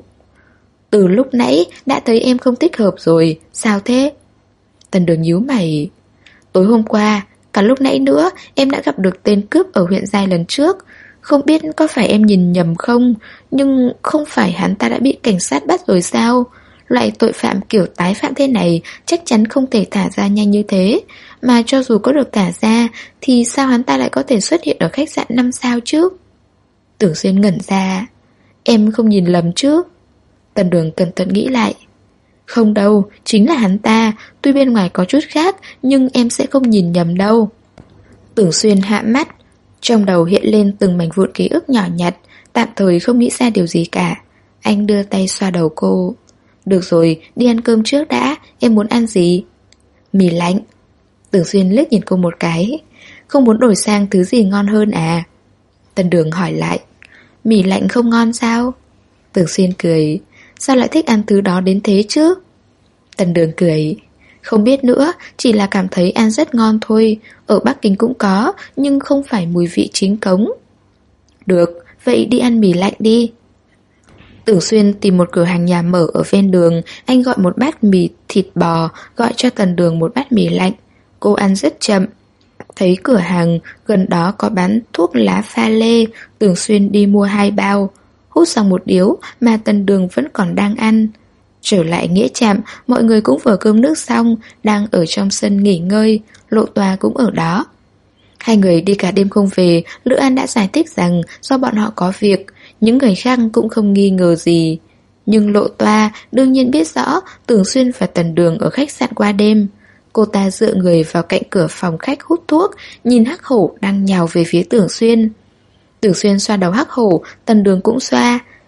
Từ lúc nãy đã thấy em không thích hợp rồi, sao thế? Tần Đường nhíu mày. Tối hôm qua, cả lúc nãy nữa, em đã gặp được tên cướp ở huyện Giai lần trước. Không biết có phải em nhìn nhầm không, nhưng không phải hắn ta đã bị cảnh sát bắt rồi sao? Loại tội phạm kiểu tái phạm thế này chắc chắn không thể thả ra nhanh như thế. Mà cho dù có được thả ra thì sao hắn ta lại có thể xuất hiện ở khách sạn năm sao chứ? Tưởng Xuyên ngẩn ra. Em không nhìn lầm chứ? Tần Đường cẩn thận nghĩ lại. Không đâu, chính là hắn ta. Tuy bên ngoài có chút khác, nhưng em sẽ không nhìn nhầm đâu. Tưởng Xuyên hạ mắt. Trong đầu hiện lên từng mảnh vụn ký ức nhỏ nhặt, tạm thời không nghĩ ra điều gì cả. Anh đưa tay xoa đầu cô. Được rồi, đi ăn cơm trước đã. Em muốn ăn gì? Mì lạnh. Tưởng Xuyên liếc nhìn cô một cái. Không muốn đổi sang thứ gì ngon hơn à? Tần Đường hỏi lại. Mì lạnh không ngon sao? Tưởng Xuyên cười. Sao lại thích ăn thứ đó đến thế chứ? Tần Đường cười. Không biết nữa, chỉ là cảm thấy ăn rất ngon thôi. Ở Bắc Kinh cũng có, nhưng không phải mùi vị chính cống. Được, vậy đi ăn mì lạnh đi. Tưởng Xuyên tìm một cửa hàng nhà mở ở ven đường. Anh gọi một bát mì thịt bò, gọi cho Tần Đường một bát mì lạnh. Cô ăn rất chậm. Thấy cửa hàng gần đó có bán thuốc lá pha lê, Tưởng Xuyên đi mua hai bao. Hút xong một điếu mà Tần Đường vẫn còn đang ăn. Trở lại nghĩa trạm, mọi người cũng vừa cơm nước xong, đang ở trong sân nghỉ ngơi, Lộ Tòa cũng ở đó. Hai người đi cả đêm không về, Lữ An đã giải thích rằng do bọn họ có việc, những người khác cũng không nghi ngờ gì. Nhưng Lộ Toa đương nhiên biết rõ Tưởng Xuyên và Tần Đường ở khách sạn qua đêm. Cô ta dựa người vào cạnh cửa phòng khách hút thuốc, nhìn hắc hổ đang nhào về phía Tưởng Xuyên. Tưởng Xuyên xoa đầu hắc hổ, Tần Đường cũng xoa.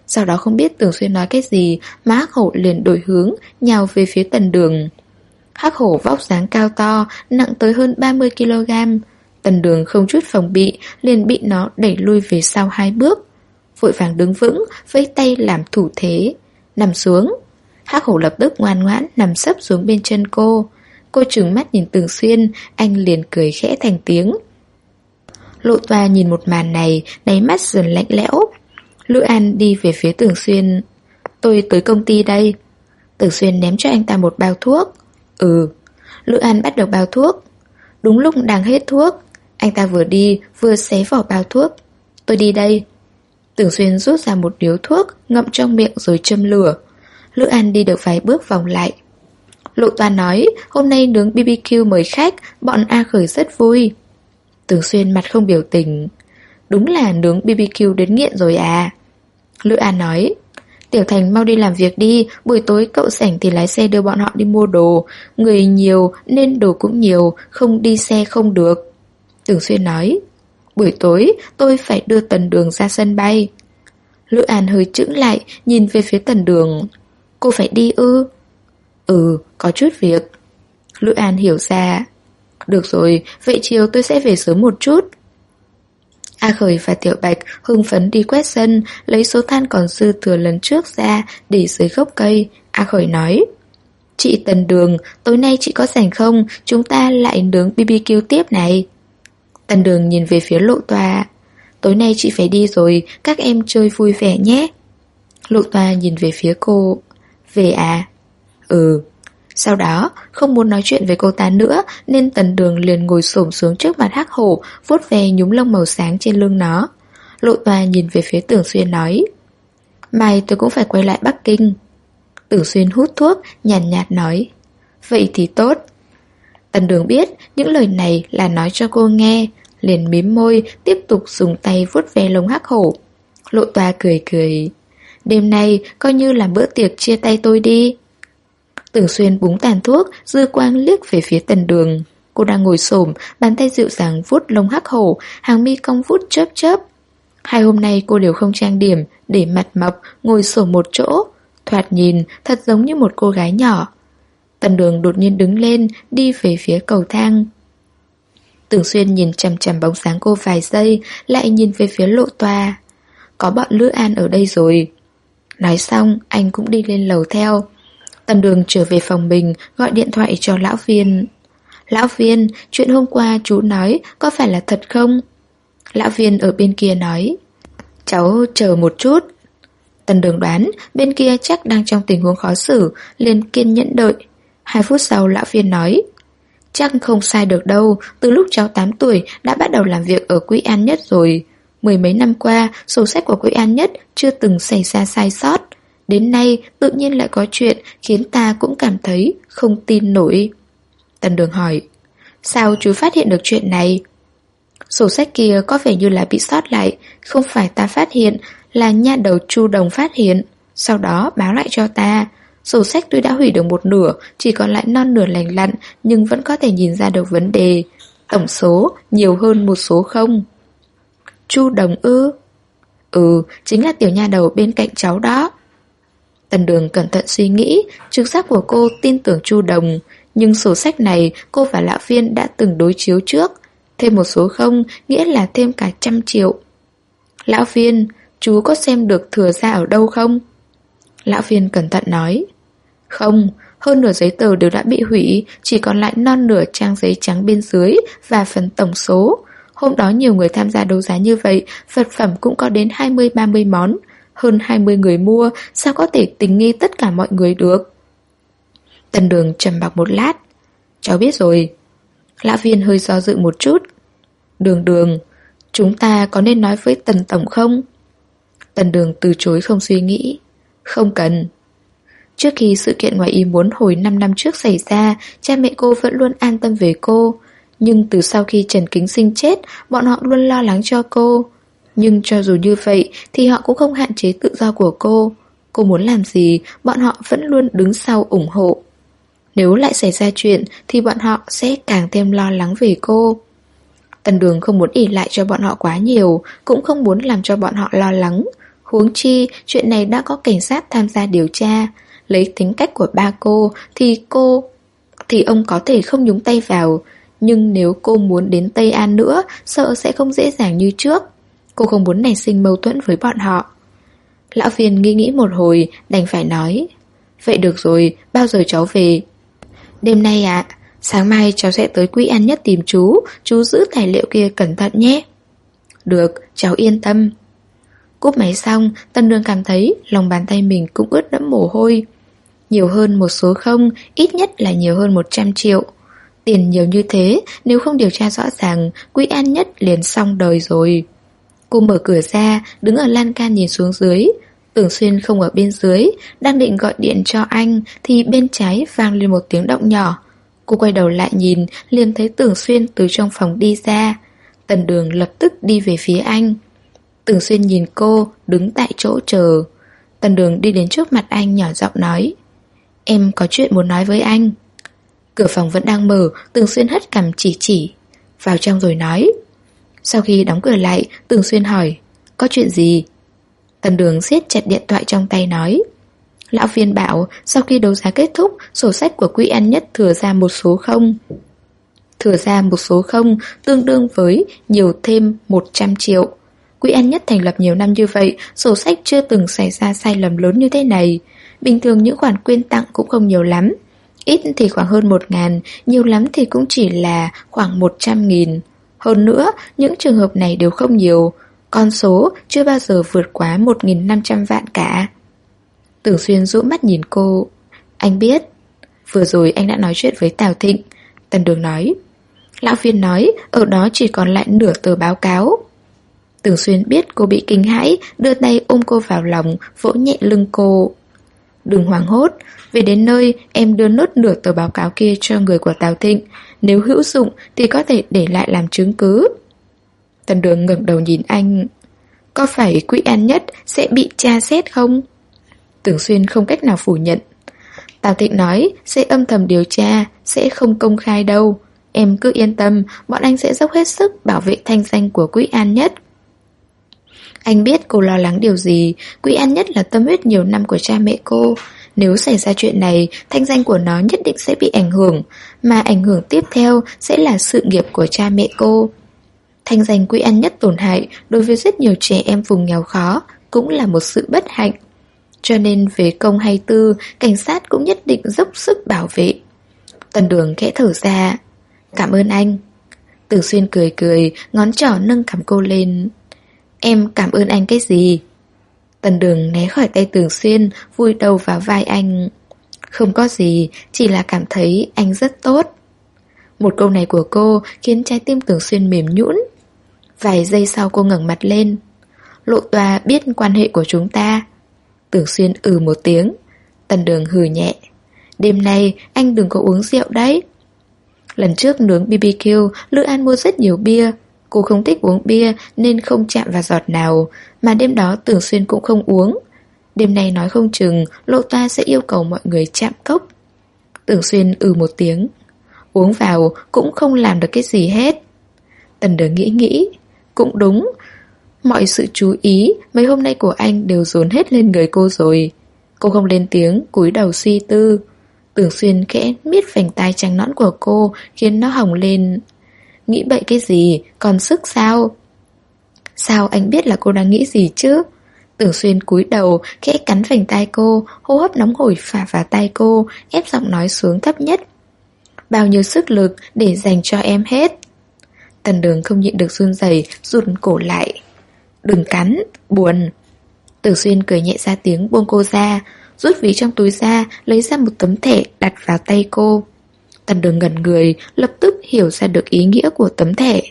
Sau đó không biết Tưởng Xuyên nói cái gì mà Hắc Hổ liền đổi hướng, nhào về phía Tần Đường. Hắc Hổ vóc dáng cao to, nặng tới hơn ba mươi ki lô gam. Tần Đường không chút phòng bị, liền bị nó đẩy lui về sau hai bước. Vội vàng đứng vững, vẫy tay làm thủ thế. Nằm xuống. Hắc Hổ lập tức ngoan ngoãn nằm sấp xuống bên chân cô. Cô trừng mắt nhìn Tưởng Xuyên, anh liền cười khẽ thành tiếng. Lộ Toa nhìn một màn này, đáy mắt dần lạnh lẽo. Lữ An đi về phía Tưởng Xuyên. Tôi tới công ty đây. Tưởng Xuyên ném cho anh ta một bao thuốc. Ừ. Lữ An bắt đầu bao thuốc. Đúng lúc đang hết thuốc, anh ta vừa đi vừa xé vỏ bao thuốc. Tôi đi đây. Tưởng Xuyên rút ra một điếu thuốc, ngậm trong miệng rồi châm lửa. Lữ An đi được vài bước vòng lại. Lộ Toa nói, hôm nay nướng bê bê kiu mời khách, bọn A Khởi rất vui. Tưởng Xuyên mặt không biểu tình. Đúng là nướng bê bê kiu đến nghiện rồi à. Lữ An nói, Tiểu Thành mau đi làm việc đi, buổi tối cậu rảnh thì lái xe đưa bọn họ đi mua đồ. Người nhiều nên đồ cũng nhiều, không đi xe không được. Tưởng Xuyên nói, buổi tối tôi phải đưa Tần Đường ra sân bay. Lữ An hơi chững lại, nhìn về phía Tần Đường. Cô phải đi ư? Ừ, có chút việc. Lữ An hiểu ra. Được rồi, vậy chiều tôi sẽ về sớm một chút. A Khởi và Tiểu Bạch hưng phấn đi quét sân, lấy số than còn dư thừa lần trước ra để dưới gốc cây. A Khởi nói, chị Tần Đường, tối nay chị có rảnh không? Chúng ta lại nướng bê bê kiu tiếp này. Tần Đường nhìn về phía Lộ Toa. Tối nay chị phải đi rồi, các em chơi vui vẻ nhé. Lộ Toa nhìn về phía cô. Về à? Ừ. Sau đó, không muốn nói chuyện với cô ta nữa, nên Tần Đường liền ngồi xổm xuống trước mặt Hắc Hổ, vuốt ve nhúm lông màu sáng trên lưng nó. Lộ Toa nhìn về phía Tưởng Xuyên nói, mai tôi cũng phải quay lại Bắc Kinh. Tưởng Xuyên hút thuốc, nhàn nhạt, nhạt nói, vậy thì tốt. Tần Đường biết những lời này là nói cho cô nghe, liền mím môi, tiếp tục dùng tay vuốt ve lông Hắc Hổ. Lộ Toa cười cười, đêm nay coi như là bữa tiệc chia tay tôi đi. Tưởng Xuyên búng tàn thuốc, dư quang liếc về phía Tần Đường. Cô đang ngồi xổm, bàn tay dịu dàng vuốt lông Hắc Hổ, hàng mi cong vút chớp chớp. Hai hôm nay cô đều không trang điểm, để mặt mộc, ngồi xổm một chỗ. Thoạt nhìn, thật giống như một cô gái nhỏ. Tần Đường đột nhiên đứng lên, đi về phía cầu thang. Tưởng Xuyên nhìn chằm chằm bóng dáng cô vài giây, lại nhìn về phía Lộ Toa. Có bọn Lữ An ở đây rồi. Nói xong, anh cũng đi lên lầu theo. Tần Đường trở về phòng mình, gọi điện thoại cho Lão Viên. Lão Viên, chuyện hôm qua chú nói có phải là thật không? Lão Viên ở bên kia nói, cháu chờ một chút. Tần Đường đoán bên kia chắc đang trong tình huống khó xử, liền kiên nhẫn đợi. Hai phút sau Lão Viên nói, chắc không sai được đâu, từ lúc cháu tám tuổi đã bắt đầu làm việc ở Quỹ An Nhất rồi. Mười mấy năm qua, sổ sách của Quỹ An Nhất chưa từng xảy ra sai sót. Đến nay tự nhiên lại có chuyện khiến ta cũng cảm thấy không tin nổi. Tần Đường hỏi, sao chú phát hiện được chuyện này? Sổ sách kia có vẻ như là bị sót lại, không phải ta phát hiện, là nha đầu Chu Đồng phát hiện, sau đó báo lại cho ta. Sổ sách tuy đã hủy được một nửa, chỉ còn lại non nửa lành lặn, nhưng vẫn có thể nhìn ra được vấn đề. Tổng số nhiều hơn một số không. Chu Đồng ư? Ừ, chính là tiểu nha đầu bên cạnh cháu đó. Tần Đường cẩn thận suy nghĩ, trực giác của cô tin tưởng Chu Đồng, nhưng sổ sách này cô và Lão Viên đã từng đối chiếu trước. Thêm một số không nghĩa là thêm cả trăm triệu. Lão Viên, chú có xem được thừa ra ở đâu không? Lão Viên cẩn thận nói, không, hơn nửa giấy tờ đều đã bị hủy, chỉ còn lại non nửa trang giấy trắng bên dưới và phần tổng số. Hôm đó nhiều người tham gia đấu giá như vậy, vật phẩm cũng có đến hai mươi ba mươi món. Hơn hai mươi người mua, sao có thể tình nghi tất cả mọi người được? Tần Đường trầm mặc một lát. Cháu biết rồi. Lão Viên hơi do dự một chút. Đường Đường, chúng ta có nên nói với Tần Tổng không? Tần Đường từ chối không suy nghĩ. Không cần. Trước khi sự kiện ngoài ý muốn hồi năm năm trước xảy ra, cha mẹ cô vẫn luôn an tâm về cô. Nhưng từ sau khi Trần Kính Sinh chết, bọn họ luôn lo lắng cho cô. Nhưng cho dù như vậy thì họ cũng không hạn chế tự do của cô. Cô muốn làm gì, bọn họ vẫn luôn đứng sau ủng hộ. Nếu lại xảy ra chuyện thì bọn họ sẽ càng thêm lo lắng về cô. Tần Đường không muốn ỷ lại cho bọn họ quá nhiều, cũng không muốn làm cho bọn họ lo lắng. Huống chi, chuyện này đã có cảnh sát tham gia điều tra. Lấy tính cách của ba cô thì cô... thì ông có thể không nhúng tay vào. Nhưng nếu cô muốn đến Tây An nữa, sợ sẽ không dễ dàng như trước. Cô không muốn nảy sinh mâu thuẫn với bọn họ. Lão Viên nghĩ nghĩ một hồi, đành phải nói: vậy được rồi, bao giờ cháu về? Đêm nay ạ. Sáng mai cháu sẽ tới Quý An Nhất tìm chú. Chú giữ tài liệu kia cẩn thận nhé. Được, cháu yên tâm. Cúp máy xong, Tân Nương cảm thấy lòng bàn tay mình cũng ướt đẫm mồ hôi. Nhiều hơn một số không, ít nhất là nhiều hơn một trăm triệu. Tiền nhiều như thế, nếu không điều tra rõ ràng, Quý An Nhất liền xong đời rồi. Cô mở cửa ra, đứng ở lan can nhìn xuống dưới. Tưởng Xuyên không ở bên dưới, đang định gọi điện cho anh thì bên trái vang lên một tiếng động nhỏ. Cô quay đầu lại nhìn, liền thấy Tưởng Xuyên từ trong phòng đi ra. Tần Đường lập tức đi về phía anh. Tưởng Xuyên nhìn cô, đứng tại chỗ chờ. Tần Đường đi đến trước mặt anh nhỏ giọng nói: em có chuyện muốn nói với anh. Cửa phòng vẫn đang mở, Tưởng Xuyên hất cằm chỉ chỉ. Vào trong rồi nói. Sau khi đóng cửa lại, Tưởng Xuyên hỏi: có chuyện gì? Tần Đường siết chặt điện thoại trong tay nói: Lão Viên bảo sau khi đấu giá kết thúc, sổ sách của Quý An Nhất thừa ra một số không. Thừa ra một số không tương đương với nhiều thêm một trăm triệu. Quý An Nhất thành lập nhiều năm như vậy, sổ sách chưa từng xảy ra sai lầm lớn như thế này. Bình thường những khoản quyên tặng cũng không nhiều lắm. Ít thì khoảng hơn một ngàn, nhiều lắm thì cũng chỉ là khoảng một trăm nghìn. Hơn nữa, những trường hợp này đều không nhiều. Con số chưa bao giờ vượt quá một nghìn năm trăm vạn cả. Tưởng Xuyên rũ mắt nhìn cô. Anh biết. Vừa rồi anh đã nói chuyện với Tào Thịnh. Tần Đường nói. Lão Viên nói ở đó chỉ còn lại nửa tờ báo cáo. Tưởng Xuyên biết cô bị kinh hãi, đưa tay ôm cô vào lòng, vỗ nhẹ lưng cô. Đừng hoảng hốt. Về đến nơi, em đưa nốt nửa tờ báo cáo kia cho người của Tào Thịnh. Nếu hữu dụng thì có thể để lại làm chứng cứ. Tần Đường ngẩng đầu nhìn anh. Có phải Quý An Nhất sẽ bị tra xét không? Tưởng Xuyên không cách nào phủ nhận. Tào Thịnh nói sẽ âm thầm điều tra, sẽ không công khai đâu. Em cứ yên tâm, bọn anh sẽ dốc hết sức bảo vệ thanh danh của Quý An Nhất. Anh biết cô lo lắng điều gì. Quý An Nhất là tâm huyết nhiều năm của cha mẹ cô. Nếu xảy ra chuyện này, thanh danh của nó nhất định sẽ bị ảnh hưởng. Mà ảnh hưởng tiếp theo sẽ là sự nghiệp của cha mẹ cô. Thanh danh Quý An Nhất tổn hại đối với rất nhiều trẻ em vùng nghèo khó cũng là một sự bất hạnh. Cho nên về công hay tư, cảnh sát cũng nhất định dốc sức bảo vệ. Tần Đường khẽ thở ra. Cảm ơn anh. Tưởng Xuyên cười cười, ngón trỏ nâng cằm cô lên. Em cảm ơn anh cái gì? Tần Đường né khỏi tay Tưởng Xuyên, vùi đầu vào vai anh. Không có gì, chỉ là cảm thấy anh rất tốt. Một câu này của cô khiến trái tim Tưởng Xuyên mềm nhũn. Vài giây sau cô ngẩng mặt lên. Lộ Tòa biết quan hệ của chúng ta. Tưởng Xuyên ừ một tiếng. Tần Đường hừ nhẹ. Đêm nay anh đừng có uống rượu đấy. Lần trước nướng bê bê kiu, Lữ An mua rất nhiều bia. Cô không thích uống bia nên không chạm vào giọt nào. Mà đêm đó Tưởng Xuyên cũng không uống. Đêm nay nói không chừng Lộ Tòa sẽ yêu cầu mọi người chạm cốc. Tưởng Xuyên ừ một tiếng. Uống vào cũng không làm được cái gì hết. Tần Đường nghĩ nghĩ. Cũng đúng. Mọi sự chú ý mấy hôm nay của anh đều dồn hết lên người cô rồi. Cô không lên tiếng, cúi đầu suy tư. Tưởng Xuyên khẽ miết vành tai trắng nõn của cô, khiến nó hồng lên. Nghĩ bậy cái gì, còn sức sao? Sao anh biết là cô đang nghĩ gì chứ? Tưởng Xuyên cúi đầu, khẽ cắn vành tai cô, hô hấp nóng hổi phả vào tai cô, ép giọng nói xuống thấp nhất. Bao nhiêu sức lực để dành cho em hết. Tần Đường không nhịn được run rẩy, rụt cổ lại. Đừng cắn, buồn. Tưởng Xuyên cười nhẹ ra tiếng buông cô ra, rút ví trong túi ra, lấy ra một tấm thẻ đặt vào tay cô. Tần Đường ngẩn người, lập tức hiểu ra được ý nghĩa của tấm thẻ.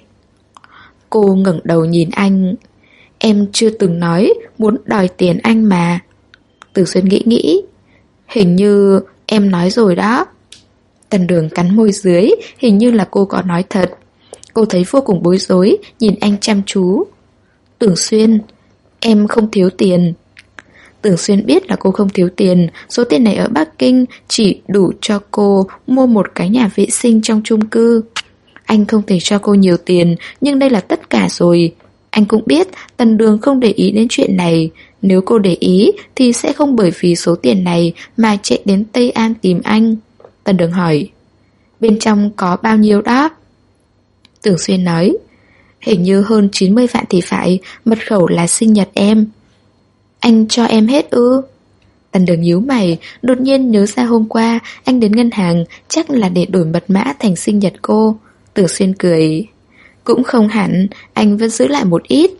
Cô ngẩng đầu nhìn anh. Em chưa từng nói muốn đòi tiền anh mà. Tưởng Xuyên nghĩ nghĩ. Hình như em nói rồi đó. Tần Đường cắn môi dưới, hình như là cô có nói thật. Cô thấy vô cùng bối rối, nhìn anh chăm chú. Tưởng Xuyên, em không thiếu tiền. Tưởng Xuyên biết là cô không thiếu tiền. Số tiền này ở Bắc Kinh chỉ đủ cho cô mua một cái nhà vệ sinh trong chung cư. Anh không thể cho cô nhiều tiền, nhưng đây là tất cả rồi. Anh cũng biết Tần Đường không để ý đến chuyện này, Nếu cô để ý thì sẽ không bởi vì số tiền này mà chạy đến Tây An tìm anh. Tần Đường hỏi, bên trong có bao nhiêu đó? Tưởng Xuyên nói, hình như hơn chín mươi vạn thì phải, mật khẩu là sinh nhật em. Anh cho em hết ư? Tần Đường nhíu mày, đột nhiên nhớ ra hôm qua anh đến ngân hàng chắc là để đổi mật mã thành sinh nhật cô. Tưởng Xuyên cười, cũng không hẳn, anh vẫn giữ lại một ít.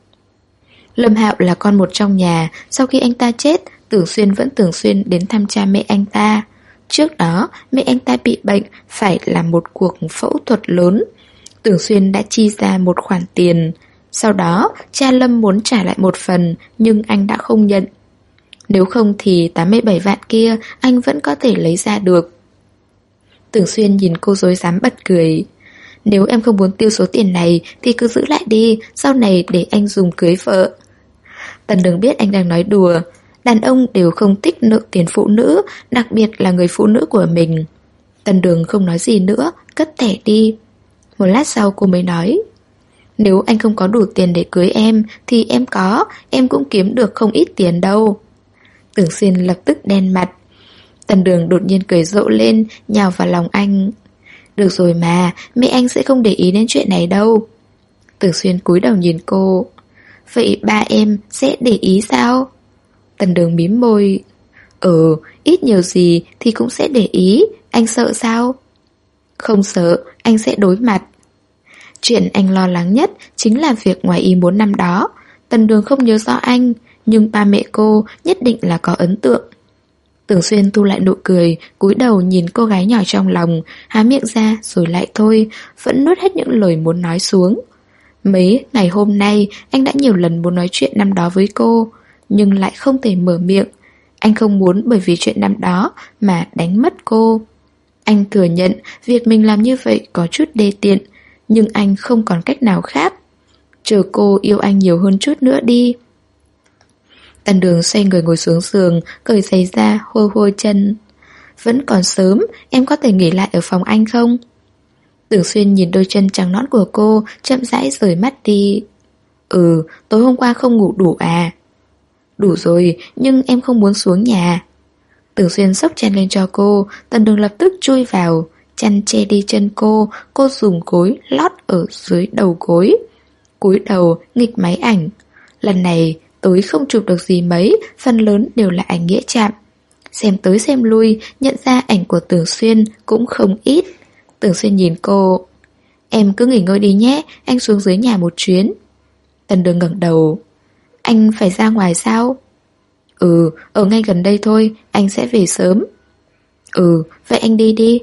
Lâm Hạo là con một trong nhà, sau khi anh ta chết, Tưởng Xuyên vẫn thường xuyên đến thăm cha mẹ anh ta. Trước đó, mẹ anh ta bị bệnh, phải làm một cuộc phẫu thuật lớn. Tưởng Xuyên đã chi ra một khoản tiền. Sau đó, cha Lâm muốn trả lại một phần, nhưng anh đã không nhận. Nếu không thì tám mươi bảy vạn kia anh vẫn có thể lấy ra được. Tưởng Xuyên nhìn cô dối dám bật cười. Nếu em không muốn tiêu số tiền này thì cứ giữ lại đi, sau này để anh dùng cưới vợ. Tần Đường biết anh đang nói đùa. Đàn ông đều không thích nợ tiền phụ nữ, đặc biệt là người phụ nữ của mình. Tần Đường không nói gì nữa, cất thẻ đi. Một lát sau cô mới nói, nếu anh không có đủ tiền để cưới em thì em có, em cũng kiếm được không ít tiền đâu. Tưởng Xuyên lập tức đen mặt. Tần Đường đột nhiên cười rộ lên, nhào vào lòng anh. Được rồi mà, mẹ anh sẽ không để ý đến chuyện này đâu. Tưởng Xuyên cúi đầu nhìn cô. Vậy ba em sẽ để ý sao? Tần Đường mím môi. Ừ, ít nhiều gì thì cũng sẽ để ý, anh sợ sao? Không sợ, anh sẽ đối mặt. Chuyện anh lo lắng nhất chính là việc ngoài ý muốn năm đó. Tần Đường không nhớ rõ anh, nhưng ba mẹ cô nhất định là có ấn tượng. Tưởng Xuyên thu lại nụ cười, cúi đầu nhìn cô gái nhỏ trong lòng, há miệng ra rồi lại thôi, vẫn nuốt hết những lời muốn nói xuống. Mấy ngày hôm nay, anh đã nhiều lần muốn nói chuyện năm đó với cô, nhưng lại không thể mở miệng. Anh không muốn bởi vì chuyện năm đó mà đánh mất cô. Anh thừa nhận việc mình làm như vậy có chút đê tiện, nhưng anh không còn cách nào khác. Chờ cô yêu anh nhiều hơn chút nữa đi. Tần Đường xoay người ngồi xuống giường, cởi giày ra, hôi hôi chân. Vẫn còn sớm, em có thể nghỉ lại ở phòng anh không? Tưởng Xuyên nhìn đôi chân trắng nõn của cô, chậm rãi rời mắt đi. Ừ, tối hôm qua không ngủ đủ à? Đủ rồi, nhưng em không muốn xuống nhà. Tưởng Xuyên xốc chăn lên cho cô, Tần Đường lập tức chui vào. Chăn che đi chân cô, cô dùng gối lót ở dưới đầu gối. Cúi đầu, nghịch máy ảnh. Lần này, tối không chụp được gì mấy, phần lớn đều là ảnh nghĩa chạm. Xem tới xem lui, nhận ra ảnh của Tưởng Xuyên cũng không ít. Tưởng Xuyên nhìn cô. Em cứ nghỉ ngơi đi nhé, anh xuống dưới nhà một chuyến. Tần Đường ngẩng đầu. Anh phải ra ngoài sao? Ừ, ở ngay gần đây thôi, anh sẽ về sớm. Ừ, vậy anh đi đi.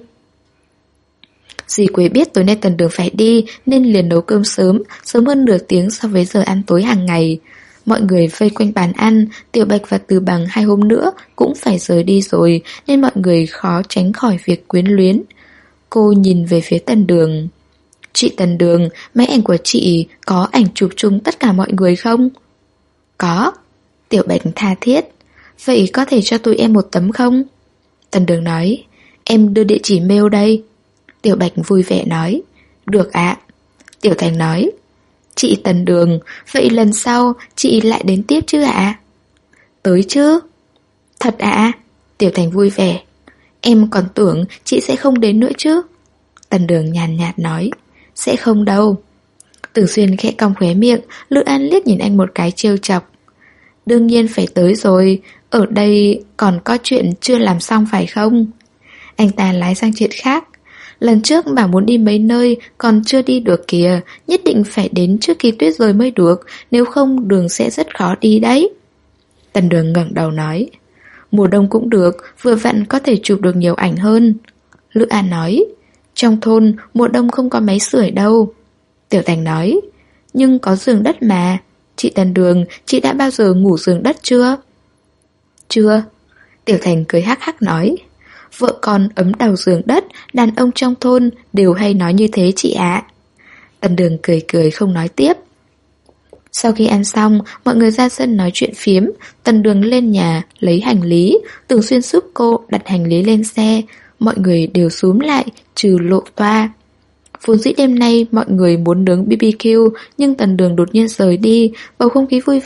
Dì Quế biết tối nay Tần Đường phải đi nên liền nấu cơm sớm, sớm hơn nửa tiếng so với giờ ăn tối hàng ngày. Mọi người vây quanh bàn ăn, Tiểu Bạch và Từ Bằng hai hôm nữa cũng phải rời đi rồi nên mọi người khó tránh khỏi việc quyến luyến. Cô nhìn về phía Tần Đường. Chị Tần Đường, máy ảnh của chị có ảnh chụp chung tất cả mọi người không? Có. Tiểu Bạch tha thiết. Vậy có thể cho tụi em một tấm không? Tần Đường nói. Em đưa địa chỉ mail đây. Tiểu Bạch vui vẻ nói. Được ạ. Tiểu Thành nói. Chị Tần Đường, vậy lần sau chị lại đến tiếp chứ ạ? Tới chứ. Thật ạ? Tiểu Thành vui vẻ. Em còn tưởng chị sẽ không đến nữa chứ. Tần Đường nhàn nhạt nói. Sẽ không đâu. Tưởng Xuyên khẽ cong khóe miệng, Lữ An liếc nhìn anh một cái trêu chọc. Đương nhiên phải tới rồi, ở đây còn có chuyện chưa làm xong phải không? Anh ta lái sang chuyện khác. Lần trước bảo muốn đi mấy nơi còn chưa đi được kìa, nhất định phải đến trước khi tuyết rơi mới được, nếu không đường sẽ rất khó đi đấy. Tần Đường ngẩng đầu nói. Mùa đông cũng được, vừa vặn có thể chụp được nhiều ảnh hơn. Lữ An nói. Trong thôn, mùa đông không có máy sưởi đâu. Tiểu Thành nói. Nhưng có giường đất mà. Chị Tần Đường, chị đã bao giờ ngủ giường đất chưa? Chưa. Tiểu Thành cười hắc hắc nói. Vợ con ấm đầu giường đất, đàn ông trong thôn đều hay nói như thế chị ạ. Tần Đường cười cười không nói tiếp. Sau khi ăn xong, mọi người ra sân nói chuyện phiếm. Tần Đường lên nhà lấy hành lý, Tưởng Xuyên giúp cô đặt hành lý lên xe. Mọi người đều xúm lại, trừ Lộ Toa. Vốn dĩ đêm nay mọi người muốn nướng bê bê kiu, nhưng Tần Đường đột nhiên rời đi, bầu không khí vui vẻ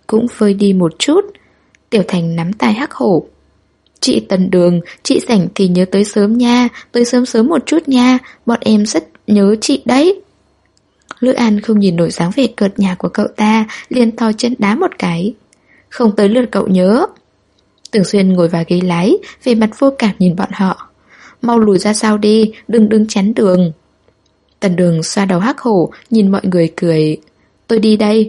cũng vơi đi một chút. Tiểu Thành nắm tai Hắc Hổ. Chị Tần Đường, chị rảnh thì nhớ tới sớm nha, tới sớm sớm một chút nha, bọn em rất nhớ chị đấy. Lữ An không nhìn nổi dáng vẻ cợt nhả của cậu ta, liền thò chân đá một cái. Không tới lượt cậu nhớ. Tưởng Xuyên ngồi vào ghế lái, về mặt vô cảm nhìn bọn họ. Mau lùi ra sau đi, đừng đứng chắn đường. Tần Đường xoa đầu Hắc Hổ, nhìn mọi người cười. Tôi đi đây.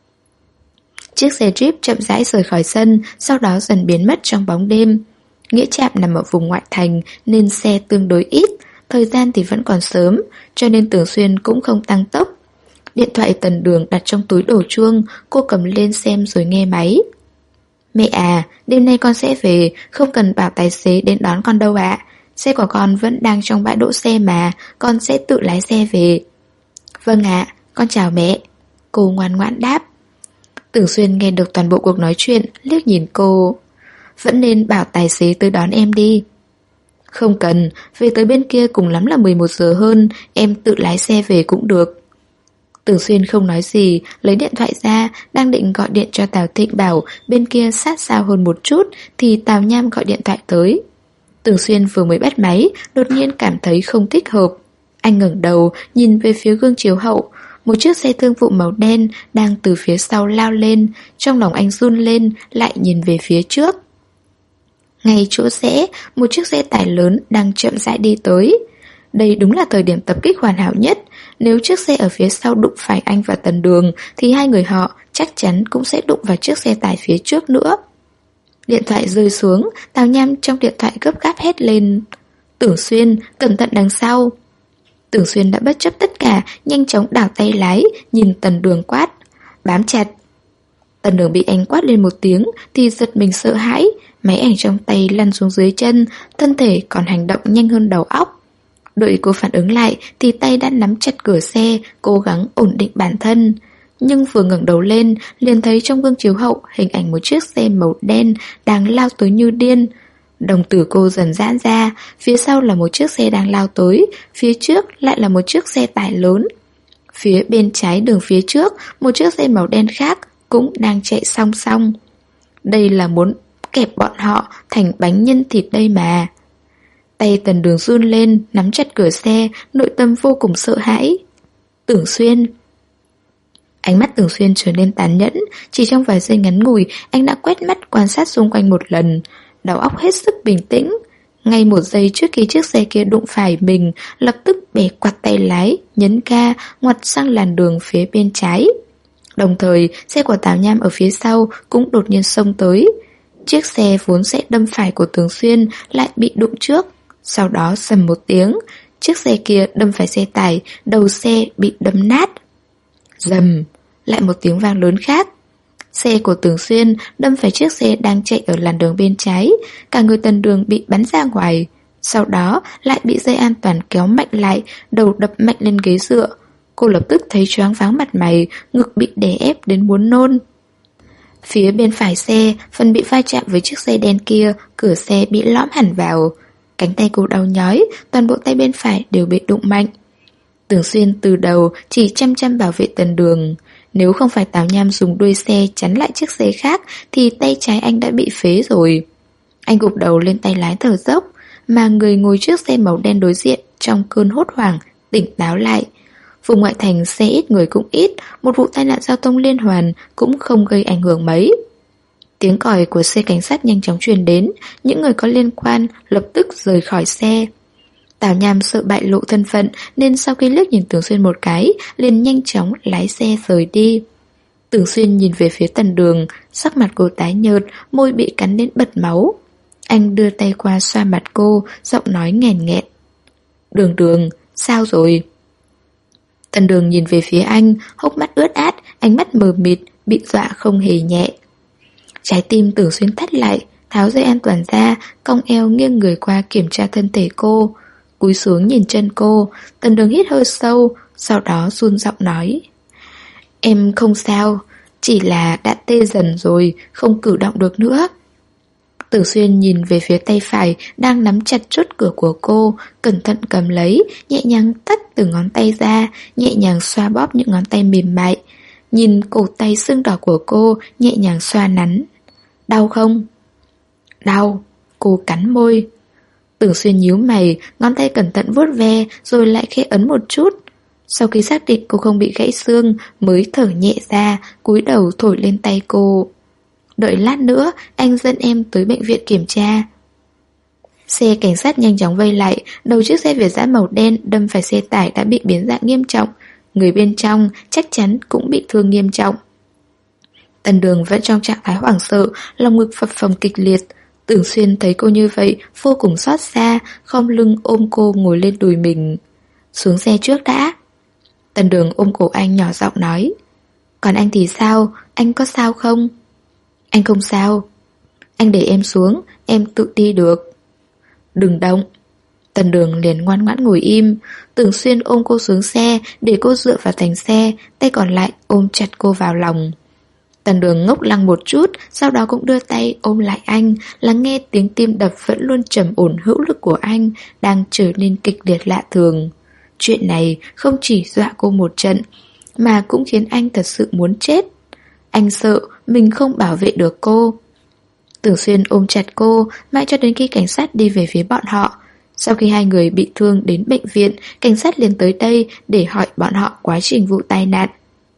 Chiếc xe Jeep chậm rãi rời khỏi sân, sau đó dần biến mất trong bóng đêm. Nghĩa Trạm nằm ở vùng ngoại thành nên xe tương đối ít, thời gian thì vẫn còn sớm, cho nên Tưởng Xuyên cũng không tăng tốc. Điện thoại Tần Đường đặt trong túi đổ chuông, cô cầm lên xem rồi nghe máy. Mẹ à, đêm nay con sẽ về, không cần bảo tài xế đến đón con đâu ạ. Xe của con vẫn đang trong bãi đỗ xe mà, con sẽ tự lái xe về. Vâng ạ, con chào mẹ. Cô ngoan ngoãn đáp. Tưởng Xuyên nghe được toàn bộ cuộc nói chuyện, liếc nhìn cô. Vẫn nên bảo tài xế tới đón em đi. Không cần, về tới bên kia cùng lắm là mười một giờ hơn, em tự lái xe về cũng được. Tưởng Xuyên không nói gì, lấy điện thoại ra, đang định gọi điện cho Tào Thịnh bảo bên kia sát sao hơn một chút, thì Tào Nham gọi điện thoại tới. Tưởng Xuyên vừa mới bắt máy, đột nhiên cảm thấy không thích hợp. Anh ngẩng đầu, nhìn về phía gương chiếu hậu. Một chiếc xe thương vụ màu đen đang từ phía sau lao lên, trong lòng anh run lên, lại nhìn về phía trước. Ngay chỗ rẽ, một chiếc xe tải lớn đang chậm rãi đi tới. Đây đúng là thời điểm tập kích hoàn hảo nhất. Nếu chiếc xe ở phía sau đụng phải anh và Tần Đường, thì hai người họ chắc chắn cũng sẽ đụng vào chiếc xe tải phía trước nữa. Điện thoại rơi xuống, Tào Nham trong điện thoại gấp gáp hét lên. Tưởng Xuyên, cẩn thận đằng sau. Tưởng Xuyên đã bất chấp tất cả, nhanh chóng đảo tay lái, nhìn Tần Đường quát. Bám chặt. Tần Đường bị anh quát lên một tiếng thì giật mình sợ hãi, máy ảnh trong tay lăn xuống dưới chân, thân thể còn hành động nhanh hơn đầu óc. Đợi cô phản ứng lại thì tay đã nắm chặt cửa xe, cố gắng ổn định bản thân. Nhưng vừa ngẩng đầu lên, liền thấy trong gương chiếu hậu hình ảnh một chiếc xe màu đen đang lao tới như điên. Đồng tử cô dần giãn ra, phía sau là một chiếc xe đang lao tới, phía trước lại là một chiếc xe tải lớn. Phía bên trái đường phía trước, một chiếc xe màu đen khác cũng đang chạy song song. Đây là muốn kẹp bọn họ thành bánh nhân thịt đây mà. Tay Tần Đường run lên, nắm chặt cửa xe, nội tâm vô cùng sợ hãi. Tưởng Xuyên. Ánh mắt Tưởng Xuyên trở nên tàn nhẫn, chỉ trong vài giây ngắn ngủi, anh đã quét mắt quan sát xung quanh một lần, đầu óc hết sức bình tĩnh. Ngay một giây trước khi chiếc xe kia đụng phải mình, lập tức bẻ quạt tay lái, nhấn ga, ngoặt sang làn đường phía bên trái. Đồng thời, xe của Tào Nham ở phía sau cũng đột nhiên xông tới. Chiếc xe vốn sẽ đâm phải của Tưởng Xuyên lại bị đụng trước. Sau đó sầm một tiếng, chiếc xe kia đâm phải xe tải, đầu xe bị đâm nát. Rầm, lại một tiếng vang lớn khác. Xe của Tưởng Xuyên đâm phải chiếc xe đang chạy ở làn đường bên trái, cả người Tần Đường bị bắn ra ngoài. Sau đó lại bị dây an toàn kéo mạnh lại, đầu đập mạnh lên ghế dựa. Cô lập tức thấy choáng váng mặt mày, ngực bị đè ép đến muốn nôn. Phía bên phải xe, phần bị va chạm với chiếc xe đen kia, cửa xe bị lõm hẳn vào. Cánh tay cô đau nhói, toàn bộ tay bên phải đều bị đụng mạnh. Tưởng Xuyên từ đầu chỉ chăm chăm bảo vệ Tần Đường. Nếu không phải Tào Nham dùng đuôi xe chắn lại chiếc xe khác thì tay trái anh đã bị phế rồi. Anh gục đầu lên tay lái thở dốc, mà người ngồi trước xe màu đen đối diện trong cơn hốt hoảng tỉnh táo lại. Vùng ngoại thành xe ít người cũng ít, một vụ tai nạn giao thông liên hoàn cũng không gây ảnh hưởng mấy. Tiếng còi của xe cảnh sát nhanh chóng truyền đến, những người có liên quan lập tức rời khỏi xe. Tào Nham sợ bại lộ thân phận nên sau khi liếc nhìn Tưởng Xuyên một cái, liền nhanh chóng lái xe rời đi. Tưởng Xuyên nhìn về phía Tần Đường, sắc mặt cô tái nhợt, môi bị cắn đến bật máu. Anh đưa tay qua xoa mặt cô, giọng nói nghẹn nghẹn. Đường Đường, sao rồi? Tần Đường nhìn về phía anh, hốc mắt ướt át, ánh mắt mờ mịt, bị dọa không hề nhẹ. Trái tim Tưởng Xuyên thắt lại, tháo dây an toàn ra, cong eo nghiêng người qua kiểm tra thân thể cô. Cúi xuống nhìn chân cô, Tần Đường hít hơi sâu, sau đó run giọng nói. Em không sao, chỉ là đã tê dần rồi, không cử động được nữa. Tưởng Xuyên nhìn về phía tay phải đang nắm chặt chốt cửa của cô, cẩn thận cầm lấy, nhẹ nhàng tách từng ngón tay ra, nhẹ nhàng xoa bóp những ngón tay mềm mại. nhìn cổ tay sưng đỏ của cô, nhẹ nhàng xoa nắn. Đau không? Đau, cô cắn môi. Tưởng Xuyên nhíu mày, ngón tay cẩn thận vuốt ve rồi lại khẽ ấn một chút. Sau khi xác định cô không bị gãy xương mới thở nhẹ ra, cúi đầu thổi lên tay cô. Đợi lát nữa, anh dẫn em tới bệnh viện kiểm tra. Xe cảnh sát nhanh chóng vây lại, đầu chiếc xe Việt dã màu đen đâm phải xe tải đã bị biến dạng nghiêm trọng. Người bên trong chắc chắn cũng bị thương nghiêm trọng. Tần Đường vẫn trong trạng thái hoảng sợ, lòng ngực phập phồng kịch liệt. Tưởng Xuyên thấy cô như vậy, vô cùng xót xa, khom lưng ôm cô ngồi lên đùi mình. Xuống xe trước đã. Tần Đường ôm cổ anh nhỏ giọng nói. Còn anh thì sao? Anh có sao không? Anh không sao. Anh để em xuống, em tự đi được. Đừng động. Tần Đường liền ngoan ngoãn ngồi im. Tưởng Xuyên ôm cô xuống xe, để cô dựa vào thành xe, tay còn lại ôm chặt cô vào lòng. Tần Đường ngốc lăng một chút, sau đó cũng đưa tay ôm lại anh, lắng nghe tiếng tim đập vẫn luôn trầm ổn hữu lực của anh đang trở nên kịch liệt lạ thường. Chuyện này không chỉ dọa cô một trận, mà cũng khiến anh thật sự muốn chết. Anh sợ mình không bảo vệ được cô. Tưởng Xuyên ôm chặt cô mãi cho đến khi cảnh sát đi về phía bọn họ. Sau khi hai người bị thương đến bệnh viện, cảnh sát liền tới đây để hỏi bọn họ quá trình vụ tai nạn.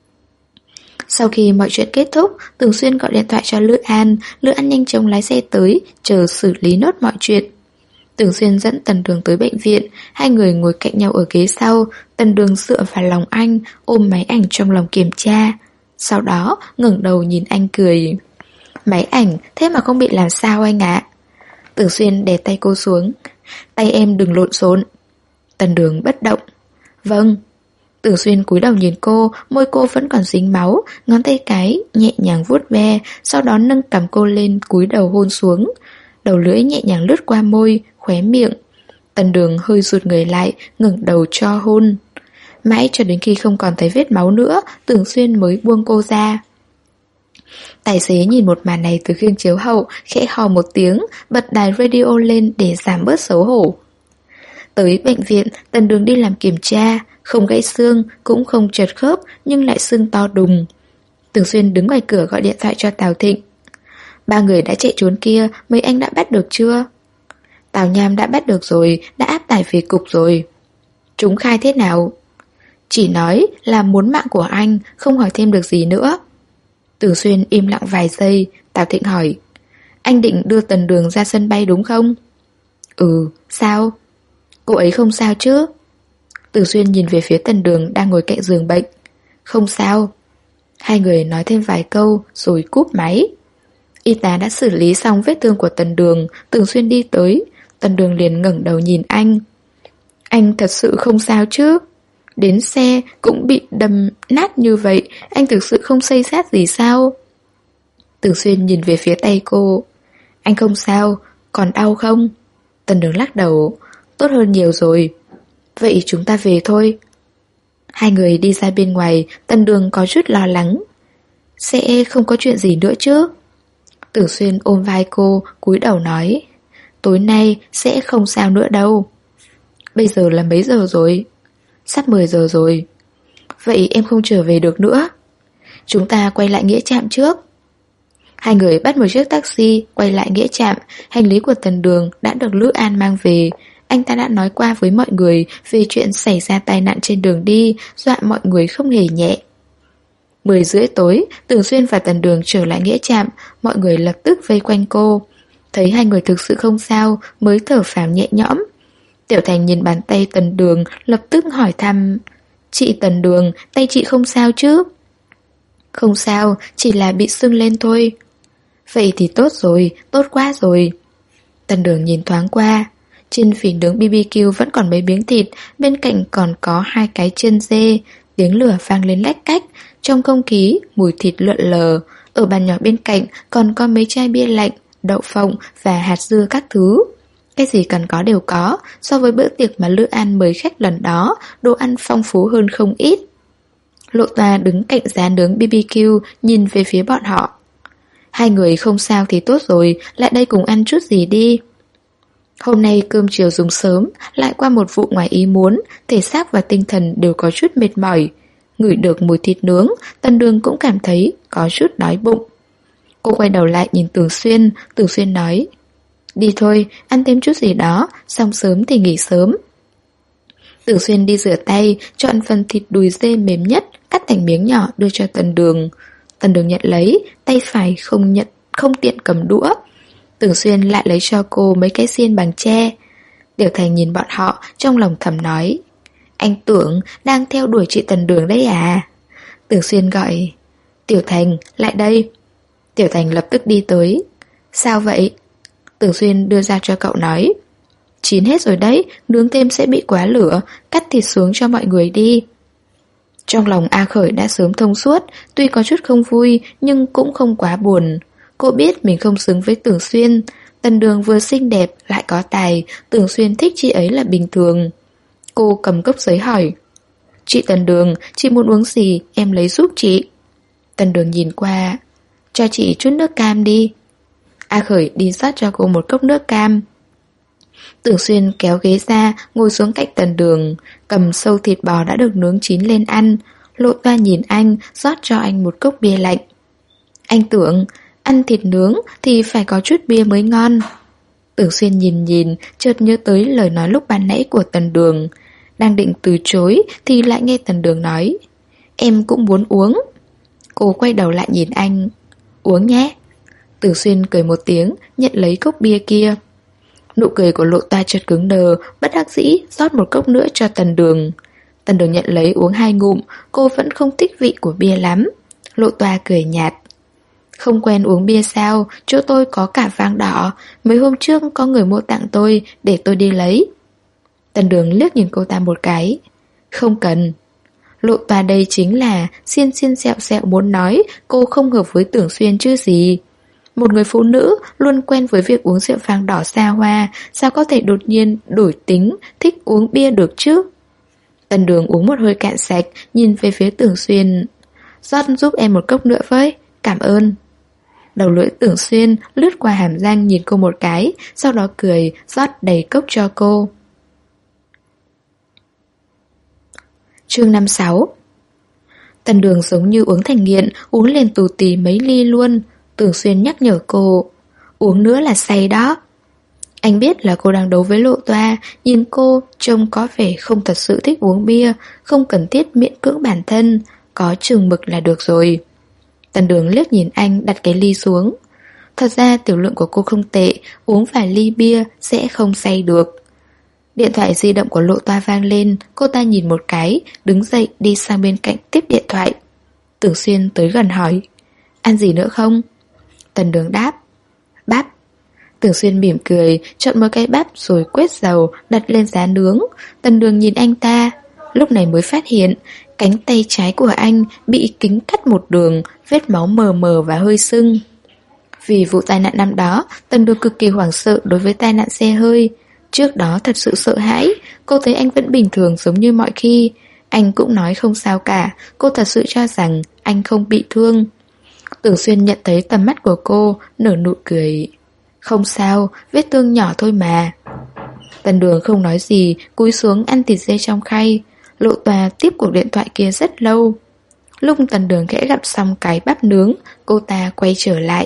Sau khi mọi chuyện kết thúc, Tưởng Xuyên gọi điện thoại cho Lữ An. Lữ An nhanh chóng lái xe tới, chờ xử lý nốt mọi chuyện. Tưởng Xuyên dẫn Tần Đường tới bệnh viện. Hai người ngồi cạnh nhau ở ghế sau. Tần Đường dựa vào lòng anh, ôm máy ảnh trong lòng kiểm tra. Sau đó ngẩng đầu nhìn anh cười. Máy ảnh, thế mà không bị làm sao anh ạ? Tưởng Xuyên đè tay cô xuống. Tay em đừng lộn xộn. Tần Đường bất động. Vâng. Tưởng Xuyên cúi đầu nhìn cô, môi cô vẫn còn dính máu, ngón tay cái nhẹ nhàng vuốt ve, sau đó nâng cằm cô lên cúi đầu hôn xuống. Đầu lưỡi nhẹ nhàng lướt qua môi, khóe miệng. Tần Đường hơi rụt người lại, ngẩng đầu cho hôn. Mãi cho đến khi không còn thấy vết máu nữa, Tưởng Xuyên mới buông cô ra. Tài xế nhìn một màn này từ gương chiếu hậu, khẽ hò một tiếng, bật đài radio lên để giảm bớt xấu hổ. Tới bệnh viện, Tần Đường đi làm kiểm tra, không gãy xương, cũng không trật khớp, nhưng lại xương to đùng. Tưởng Xuyên đứng ngoài cửa gọi điện thoại cho Tào Thịnh. Ba người đã chạy trốn kia, mấy anh đã bắt được chưa? Tào Nham đã bắt được rồi, đã áp tải về cục rồi. Chúng khai thế nào? Chỉ nói là muốn mạng của anh, không hỏi thêm được gì nữa. Tưởng Xuyên im lặng vài giây, Tào Thịnh hỏi. Anh định đưa Tần Đường ra sân bay đúng không? Ừ, sao? Cô ấy không sao chứ? Tưởng Xuyên nhìn về phía Tần Đường đang ngồi cạnh giường bệnh. Không sao. Hai người nói thêm vài câu rồi cúp máy. Y tá đã xử lý xong vết thương của Tần Đường. Tưởng Xuyên đi tới, Tần Đường liền ngẩng đầu nhìn anh. Anh thật sự không sao chứ? Đến xe cũng bị đâm nát như vậy, anh thực sự không xây xát gì sao? Tưởng Xuyên nhìn về phía tay cô. Anh không sao, còn đau không? Tần Đường lắc đầu. Tốt hơn nhiều rồi. Vậy chúng ta về thôi. Hai người đi ra bên ngoài, Tần Đường có chút lo lắng. Sẽ không có chuyện gì nữa chứ? Tưởng Xuyên ôm vai cô, cúi đầu nói. Tối nay sẽ không sao nữa đâu. Bây giờ là mấy giờ rồi? Sắp mười giờ rồi. Vậy em không trở về được nữa. Chúng ta quay lại nghĩa trạm trước. Hai người bắt một chiếc taxi quay lại nghĩa trạm. Hành lý của Tần Đường đã được Lữ An mang về. Anh ta đã nói qua với mọi người về chuyện xảy ra tai nạn trên đường đi, dọa mọi người không hề nhẹ. Mười rưỡi tối, Tưởng Xuyên và Tần Đường trở lại nghĩa trạm. Mọi người lập tức vây quanh cô. Thấy hai người thực sự không sao mới thở phào nhẹ nhõm. Tiểu Thành nhìn bàn tay Tần Đường, lập tức hỏi thăm. Chị Tần Đường, tay chị không sao chứ? Không sao, chỉ là bị sưng lên thôi. Vậy thì tốt rồi, tốt quá rồi. Tần Đường nhìn thoáng qua. Trên phỉ nướng bê bê kiu vẫn còn mấy miếng thịt, bên cạnh còn có hai cái chân dê. Tiếng lửa vang lên lách cách, trong không khí mùi thịt lượn lờ. Ở bàn nhỏ bên cạnh còn có mấy chai bia lạnh, đậu phộng và hạt dưa các thứ. Cái gì cần có đều có. So với bữa tiệc mà Lữ An mời khách lần đó, đồ ăn phong phú hơn không ít. Lộ Toa đứng cạnh giá nướng bê bê kiu, nhìn về phía bọn họ. Hai người không sao thì tốt rồi, lại đây cùng ăn chút gì đi. Hôm nay cơm chiều dùng sớm, lại qua một vụ ngoài ý muốn, thể xác và tinh thần đều có chút mệt mỏi. ngửi được mùi thịt nướng, Tần Đường cũng cảm thấy có chút đói bụng. Cô quay đầu lại nhìn Tưởng Xuyên, Tưởng Xuyên nói: đi thôi, ăn thêm chút gì đó, xong sớm thì nghỉ sớm. Tưởng Xuyên đi rửa tay, chọn phần thịt đùi dê mềm nhất, cắt thành miếng nhỏ đưa cho Tần Đường. Tần Đường nhận lấy, tay phải không nhận không tiện cầm đũa. Tưởng Xuyên lại lấy cho cô mấy cái xiên bằng tre. Tiểu Thành nhìn bọn họ, trong lòng thầm nói: anh Tưởng đang theo đuổi chị Tần Đường đấy à? Tưởng Xuyên gọi: Tiểu Thành, lại đây. Tiểu Thành lập tức đi tới. Sao vậy? Tưởng Xuyên đưa ra cho cậu nói: chín hết rồi đấy, nướng thêm sẽ bị quá lửa, cắt thịt xuống cho mọi người đi. Trong lòng A Khởi đã sớm thông suốt, tuy có chút không vui nhưng cũng không quá buồn. Cô biết mình không xứng với Tưởng Xuyên. Tần Đường vừa xinh đẹp lại có tài, Tưởng Xuyên thích chị ấy là bình thường. Cô cầm cốc giấy hỏi: chị Tần Đường, chị muốn uống gì, em lấy giúp chị. Tần Đường nhìn qua: cho chị chút nước cam đi. A Khởi đi rót cho cô một cốc nước cam. Tưởng Xuyên kéo ghế ra, ngồi xuống cạnh Tần Đường, cầm sâu thịt bò đã được nướng chín lên ăn. Lộ Toa nhìn anh, rót cho anh một cốc bia lạnh. Anh Tưởng, ăn thịt nướng thì phải có chút bia mới ngon. Tưởng Xuyên nhìn nhìn, chợt nhớ tới lời nói lúc ban nãy của Tần Đường. Đang định từ chối thì lại nghe Tần Đường nói: em cũng muốn uống. Cô quay đầu lại nhìn anh: uống nhé. Tưởng Xuyên cười một tiếng, nhận lấy cốc bia kia. Nụ cười của Lộ Toa chợt cứng đờ, bất đắc dĩ rót một cốc nữa cho Tần Đường. Tần Đường nhận lấy uống hai ngụm, cô vẫn không thích vị của bia lắm. Lộ Toa cười nhạt: không quen uống bia sao, chỗ tôi có cả vang đỏ, mấy hôm trước có người mua tặng tôi, để tôi đi lấy. Tần Đường liếc nhìn cô ta một cái: không cần. Lộ Toa đây chính là xiên xiên sẹo sẹo muốn nói cô không hợp với Tưởng Xuyên chứ gì. Một người phụ nữ luôn quen với việc uống rượu vang đỏ xa hoa, sao có thể đột nhiên đổi tính, thích uống bia được chứ? Tần Đường uống một hơi cạn sạch, nhìn về phía Tưởng Xuyên: rót giúp em một cốc nữa với, cảm ơn. Đầu lưỡi Tưởng Xuyên lướt qua hàm răng nhìn cô một cái, sau đó cười rót đầy cốc cho cô. Chương năm mươi sáu. Tần Đường giống như uống thành nghiện, uống liền tù tì mấy ly luôn. Tưởng Xuyên nhắc nhở cô: uống nữa là say đó. Anh biết là cô đang đấu với Lộ Toa, nhìn cô trông có vẻ không thật sự thích uống bia, không cần thiết miễn cưỡng bản thân, có chừng mực là được rồi. Tần Đường liếc nhìn anh, đặt cái ly xuống. Thật ra tiểu lượng của cô không tệ, uống vài ly bia sẽ không say được. Điện thoại di động của Lộ Toa vang lên, cô ta nhìn một cái, đứng dậy đi sang bên cạnh tiếp điện thoại. Tưởng Xuyên tới gần hỏi: ăn gì nữa không? Tần Đường đáp: bắp. Tưởng Xuyên mỉm cười, chọn một cái bắp rồi quét dầu, đặt lên giá nướng. Tần Đường nhìn anh ta, lúc này mới phát hiện cánh tay trái của anh bị kính cắt một đường, vết máu mờ mờ và hơi sưng. Vì vụ tai nạn năm đó, Tần Đường cực kỳ hoảng sợ đối với tai nạn xe hơi. Trước đó thật sự sợ hãi, cô thấy anh vẫn bình thường giống như mọi khi. Anh cũng nói không sao cả, cô thật sự cho rằng anh không bị thương. Tưởng Xuyên nhận thấy tầm mắt của cô, nở nụ cười: không sao, vết thương nhỏ thôi mà. Tần Đường không nói gì, cúi xuống ăn thịt dê trong khay. Lộ Toa tiếp cuộc điện thoại kia rất lâu. Lúc Tần Đường khẽ gặm xong cái bắp nướng, cô ta quay trở lại.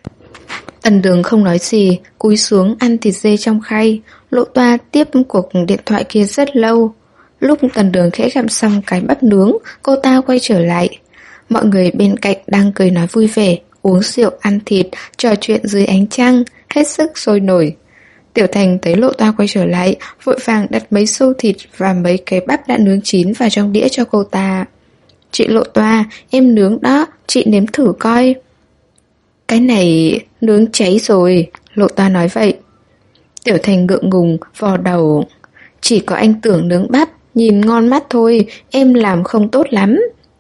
Tần Đường không nói gì, cúi xuống ăn thịt dê trong khay. Lộ Toa tiếp cuộc điện thoại kia rất lâu. Lúc Tần Đường khẽ gặm xong cái bắp nướng, cô ta quay trở lại. Mọi người bên cạnh đang cười nói vui vẻ, uống rượu, ăn thịt, trò chuyện dưới ánh trăng, hết sức sôi nổi. Tiểu Thành thấy Lộ Toa quay trở lại, vội vàng đặt mấy xâu thịt và mấy cái bắp đã nướng chín vào trong đĩa cho cô ta. Chị Lộ Toa, em nướng đó, chị nếm thử coi. Cái này nướng cháy rồi, Lộ Toa nói vậy. Tiểu Thành ngượng ngùng, vò đầu. Chỉ có anh Tưởng nướng bắp, nhìn ngon mắt thôi, em làm không tốt lắm.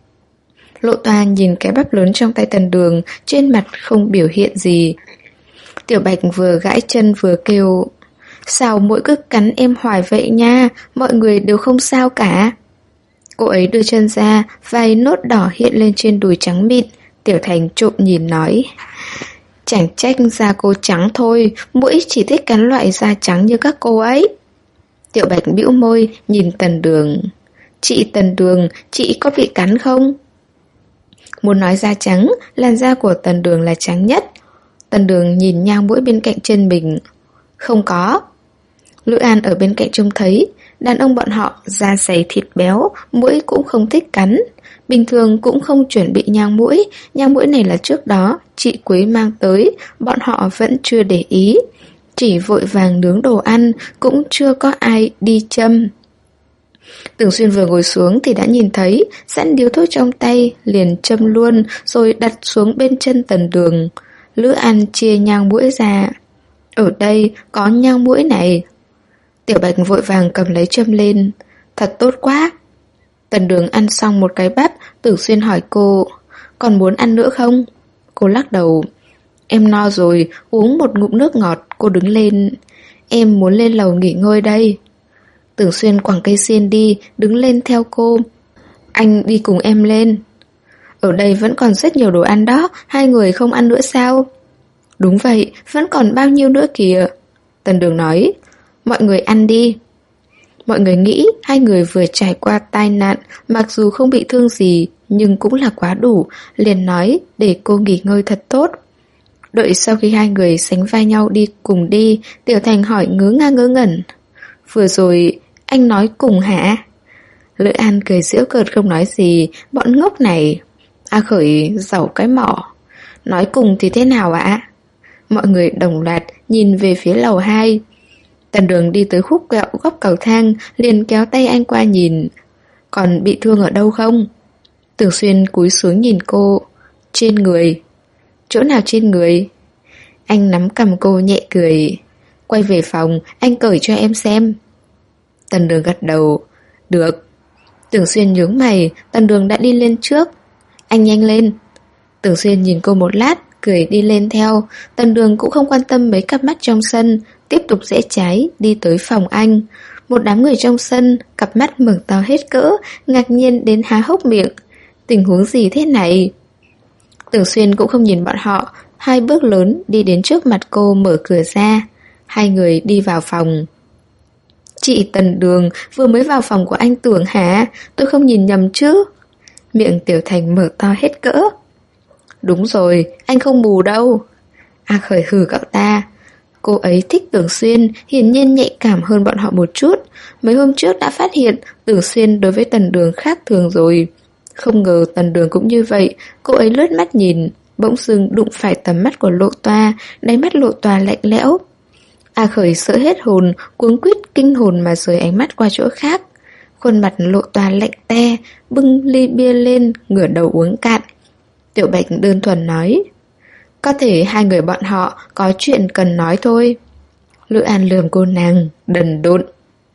Lộ Toa nhìn cái bắp lớn trong tay Tần Đường, trên mặt không biểu hiện gì. Tiểu Bạch vừa gãi chân vừa kêu: sao mỗi cứ cắn em hoài vậy nha, mọi người đều không sao cả. Cô ấy đưa chân ra, vài nốt đỏ hiện lên trên đùi trắng mịn. Tiểu Thành trộm nhìn nói: chẳng trách da cô trắng thôi, muỗi chỉ thích cắn loại da trắng như các cô ấy. Tiểu Bạch bĩu môi nhìn Tần Đường: Chị Tần Đường, chị có bị cắn không? Muốn nói da trắng, làn da của Tần Đường là trắng nhất. Tần Đường nhìn nhang mũi bên cạnh chân mình. Không có. Lữ An ở bên cạnh trông thấy, đàn ông bọn họ da dày thịt béo, mũi cũng không thích cắn. Bình thường cũng không chuẩn bị nhang mũi, nhang mũi này là trước đó chị Quế mang tới, bọn họ vẫn chưa để ý. Chỉ vội vàng nướng đồ ăn, cũng chưa có ai đi châm. Tưởng Xuyên vừa ngồi xuống thì đã nhìn thấy, sẵn điếu thuốc trong tay, liền châm luôn, rồi đặt xuống bên chân Tần Đường. Lữ An chia nhang mũi ra. Ở đây có nhang mũi này. Tiểu Bạch vội vàng cầm lấy châm lên. Thật tốt quá. Tần Đường ăn xong một cái bắp, Tưởng Xuyên hỏi cô, còn muốn ăn nữa không? Cô lắc đầu. Em no rồi, uống một ngụm nước ngọt. Cô đứng lên. Em muốn lên lầu nghỉ ngơi đây. Tưởng Xuyên quẳng cây xiên đi, đứng lên theo cô. Anh đi cùng em lên. Ở đây vẫn còn rất nhiều đồ ăn đó, hai người không ăn nữa sao? Đúng vậy, vẫn còn bao nhiêu nữa kìa. Tần Đường nói. Mọi người ăn đi. Mọi người nghĩ hai người vừa trải qua tai nạn, mặc dù không bị thương gì, nhưng cũng là quá đủ, liền nói để cô nghỉ ngơi thật tốt. Đợi sau khi hai người sánh vai nhau đi cùng đi, Tiểu Thành hỏi ngớ nga ngớ ngẩn. Vừa rồi, anh nói cùng hả? Lữ An cười giễu cợt không nói gì, bọn ngốc này. A Khởi giàu cái mỏ. Nói cùng thì thế nào ạ? Mọi người đồng loạt nhìn về phía lầu hai. Tần Đường đi tới khúc quẹo góc cầu thang, liền kéo tay anh qua nhìn. Còn bị thương ở đâu không? Tưởng Xuyên cúi xuống nhìn cô. Trên người. Chỗ nào trên người? Anh nắm cầm cô nhẹ cười. Quay về phòng, anh cởi cho em xem. Tần Đường gật đầu. Được. Tưởng Xuyên nhướng mày, Tần Đường đã đi lên trước. Anh nhanh lên. Tưởng Xuyên nhìn cô một lát, cười đi lên theo. Tần Đường cũng không quan tâm mấy cặp mắt trong sân, tiếp tục rẽ trái, đi tới phòng anh. Một đám người trong sân, cặp mắt mở to hết cỡ, ngạc nhiên đến há hốc miệng. Tình huống gì thế này? Tưởng Xuyên cũng không nhìn bọn họ, hai bước lớn đi đến trước mặt cô mở cửa ra. Hai người đi vào phòng. Chị Tần Đường vừa mới vào phòng của anh Tưởng hả? Tôi không nhìn nhầm chứ? Miệng Tiểu Thành mở to hết cỡ. Đúng rồi, anh không mù đâu. A Khởi hừ cậu ta. Cô ấy thích Tưởng Xuyên, hiển nhiên nhạy cảm hơn bọn họ một chút. Mấy hôm trước đã phát hiện Tưởng Xuyên đối với Tần Đường khác thường rồi. Không ngờ Tần Đường cũng như vậy. Cô ấy lướt mắt nhìn, bỗng dưng đụng phải tầm mắt của Lộ Toa, đáy mắt Lộ Toa lạnh lẽo. A Khởi sợ hết hồn, cuống quýt kinh hồn mà rời ánh mắt qua chỗ khác. Khuôn mặt Lộ Toa lạnh te, bưng ly bia lên, ngửa đầu uống cạn. Tiểu Bạch đơn thuần nói, có thể hai người bọn họ có chuyện cần nói thôi. Lữ An lườm cô nàng, đần độn.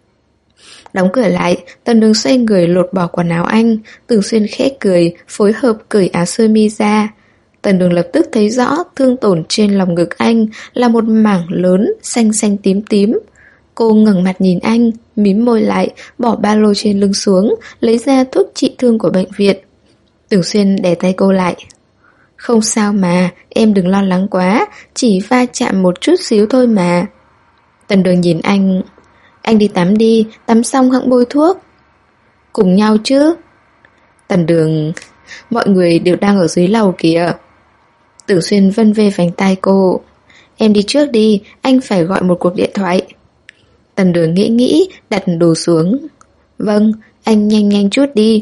Đóng cửa lại, Tần Đường xoay người lột bỏ quần áo anh. Tưởng Xuyên khẽ cười, phối hợp cởi áo sơ mi ra. Tần Đường lập tức thấy rõ thương tổn trên lòng ngực anh là một mảng lớn, xanh xanh tím tím. Cô ngẩng mặt nhìn anh, mím môi lại, bỏ ba lô trên lưng xuống, lấy ra thuốc trị thương của bệnh viện. Tưởng Xuyên đè tay cô lại. Không sao mà, em đừng lo lắng quá, chỉ va chạm một chút xíu thôi mà. Tần Đường nhìn anh. Anh đi tắm đi, tắm xong hẵng bôi thuốc. Cùng nhau chứ? Tần Đường, mọi người đều đang ở dưới lầu kìa. Tưởng Xuyên vân vê vành tai cô. Em đi trước đi, anh phải gọi một cuộc điện thoại. Tần Đường nghĩ nghĩ, đặt đồ xuống. Vâng, anh nhanh nhanh chút đi.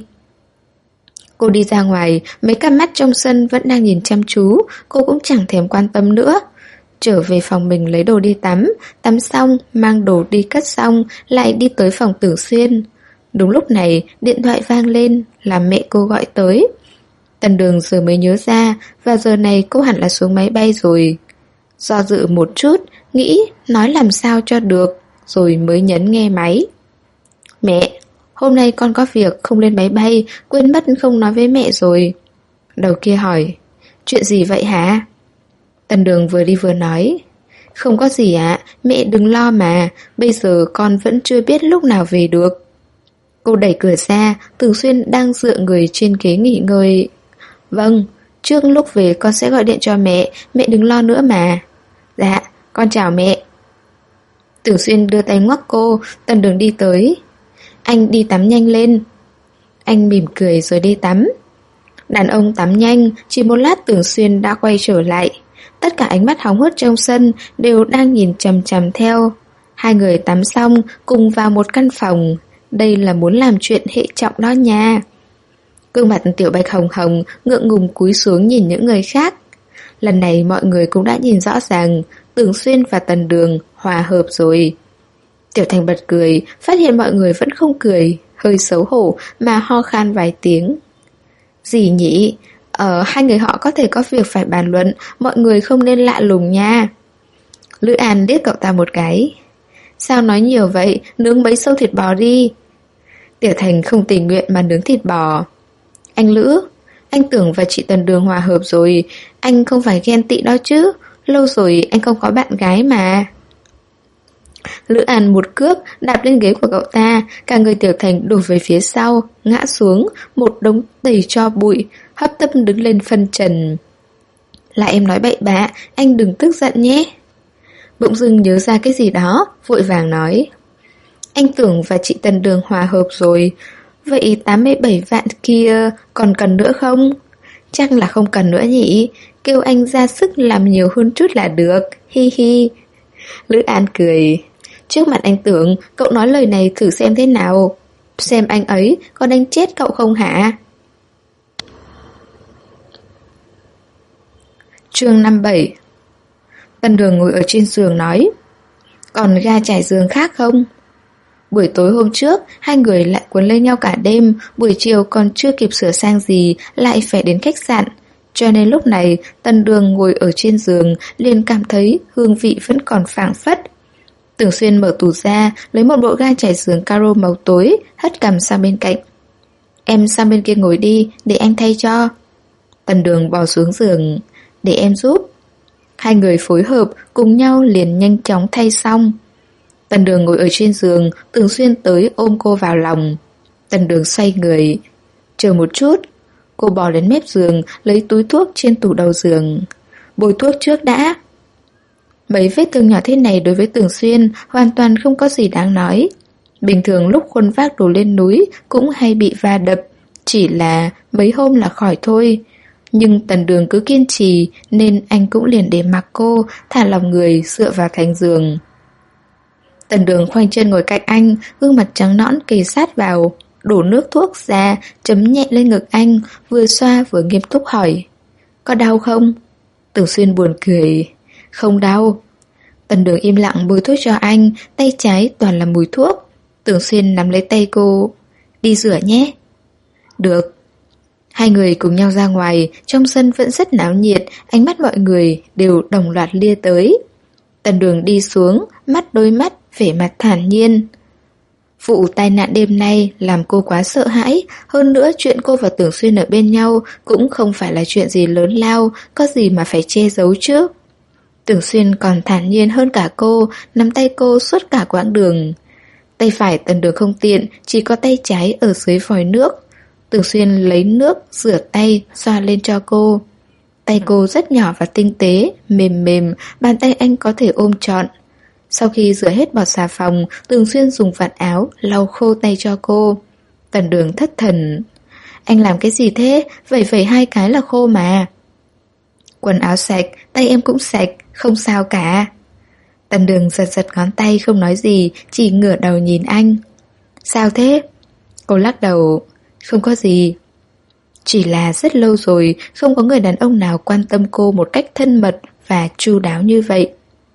Cô đi ra ngoài, mấy cặp mắt trong sân vẫn đang nhìn chăm chú, cô cũng chẳng thèm quan tâm nữa. Trở về phòng mình lấy đồ đi tắm, tắm xong, mang đồ đi cất xong, lại đi tới phòng Tưởng Xuyên. Đúng lúc này, điện thoại vang lên, là mẹ cô gọi tới. Tần Đường giờ mới nhớ ra, và giờ này cô hẳn là xuống máy bay rồi. Do dự một chút, nghĩ nói làm sao cho được, rồi mới nhấn nghe máy. Mẹ, hôm nay con có việc không lên máy bay, quên mất không nói với mẹ rồi. Đầu kia hỏi, chuyện gì vậy hả? Tần Đường vừa đi vừa nói, không có gì ạ, mẹ đừng lo mà, bây giờ con vẫn chưa biết lúc nào về được. Cô đẩy cửa ra, Tưởng Xuyên đang dựa người trên ghế nghỉ ngơi. Vâng, trước lúc về con sẽ gọi điện cho mẹ, mẹ đừng lo nữa mà. Dạ, con chào mẹ. Tưởng Xuyên đưa tay ngoắc cô, Tần Đường đi tới. Anh đi tắm nhanh lên. Anh mỉm cười rồi đi tắm. Đàn ông tắm nhanh, chỉ một lát Tưởng Xuyên đã quay trở lại. Tất cả ánh mắt hóng hớt trong sân đều đang nhìn chằm chằm theo. Hai người tắm xong cùng vào một căn phòng. Đây là muốn làm chuyện hệ trọng đó nha. Gương mặt Tiểu Bạch hồng hồng, ngượng ngùng cúi xuống nhìn những người khác. Lần này mọi người cũng đã nhìn rõ ràng, Tưởng Xuyên và Tần Đường hòa hợp rồi. Tiểu Thành bật cười, phát hiện mọi người vẫn không cười, hơi xấu hổ mà ho khan vài tiếng. Gì nhỉ? Ờ, hai người họ có thể có việc phải bàn luận, mọi người không nên lạ lùng nha. Lữ An liếc cậu ta một cái. Sao nói nhiều vậy, nướng mấy sâu thịt bò đi. Tiểu Thành không tình nguyện mà nướng thịt bò. Anh Lữ, anh Tưởng và chị Tần Đường hòa hợp rồi, anh không phải ghen tị đó chứ, lâu rồi anh không có bạn gái mà. Lữ An một cước đạp lên ghế của cậu ta, cả người Tiểu Thành đổ về phía sau, ngã xuống, một đống đầy tro bụi, hấp tấp đứng lên phân trần. Là em nói bậy bạ, anh đừng tức giận nhé. Bỗng dưng nhớ ra cái gì đó, vội vàng nói. Anh Tưởng và chị Tần Đường hòa hợp rồi, vậy tám mươi bảy vạn kia còn cần nữa không? Chắc là không cần nữa nhỉ, kêu anh ra sức làm nhiều hơn chút là được, hi hi. Lữ An cười. Trước mặt anh Tưởng, cậu nói lời này thử xem thế nào. Xem anh ấy có đánh chết cậu không hả? Chương năm mươi bảy. Tần Đường ngồi ở trên giường nói. Còn ga trải giường khác không? Buổi tối hôm trước, hai người lại quấn lên nhau cả đêm, buổi chiều còn chưa kịp sửa sang gì, lại phải đến khách sạn. Cho nên lúc này, Tần Đường ngồi ở trên giường, liền cảm thấy hương vị vẫn còn phảng phất. Tưởng Xuyên mở tủ ra, lấy một bộ ga trải giường caro màu tối, hất cằm sang bên cạnh. Em sang bên kia ngồi đi, để anh thay cho. Tần Đường bò xuống giường. Để em giúp. Hai người phối hợp, cùng nhau liền nhanh chóng thay xong. Tần Đường ngồi ở trên giường, Tưởng Xuyên tới ôm cô vào lòng. Tần Đường xoay người. Chờ một chút. Cô bò đến mép giường, lấy túi thuốc trên tủ đầu giường. Bôi thuốc trước đã. Mấy vết thương nhỏ thế này đối với Tưởng Xuyên hoàn toàn không có gì đáng nói. Bình thường lúc khuân vác đồ lên núi cũng hay bị va đập, chỉ là mấy hôm là khỏi thôi. Nhưng Tần Đường cứ kiên trì nên anh cũng liền để mặc cô, thả lòng người dựa vào thành giường. Tần Đường khoanh chân ngồi cạnh anh, gương mặt trắng nõn kề sát vào, đổ nước thuốc ra, chấm nhẹ lên ngực anh, vừa xoa vừa nghiêm túc hỏi. Có đau không? Tưởng Xuyên buồn cười. Không đau. Tần Đường im lặng bôi thuốc cho anh, tay trái toàn là mùi thuốc. Tưởng Xuyên nắm lấy tay cô. Đi rửa nhé. Được. Hai người cùng nhau ra ngoài, trong sân vẫn rất náo nhiệt, ánh mắt mọi người đều đồng loạt lia tới. Tần Đường đi xuống, mắt đôi mắt, vẻ mặt thản nhiên. Vụ tai nạn đêm nay làm cô quá sợ hãi, hơn nữa chuyện cô và Tưởng Xuyên ở bên nhau cũng không phải là chuyện gì lớn lao, có gì mà phải che giấu chứ. Tưởng Xuyên còn thản nhiên hơn cả cô, nắm tay cô suốt cả quãng đường. Tay phải Tần Đường không tiện, chỉ có tay trái ở dưới vòi nước. Tưởng Xuyên lấy nước, rửa tay, xoa lên cho cô. Tay cô rất nhỏ và tinh tế, mềm mềm, bàn tay anh có thể ôm trọn. Sau khi rửa hết bọt xà phòng, Tưởng Xuyên dùng vạt áo lau khô tay cho cô. Tần Đường thất thần. Anh làm cái gì thế? Vẩy vẩy hai cái là khô mà. Quần áo sạch, tay em cũng sạch, không sao cả. Tần Đường giật giật ngón tay không nói gì, chỉ ngửa đầu nhìn anh. Sao thế? Cô lắc đầu. Không có gì. Chỉ là rất lâu rồi không có người đàn ông nào quan tâm cô một cách thân mật và chu đáo như vậy.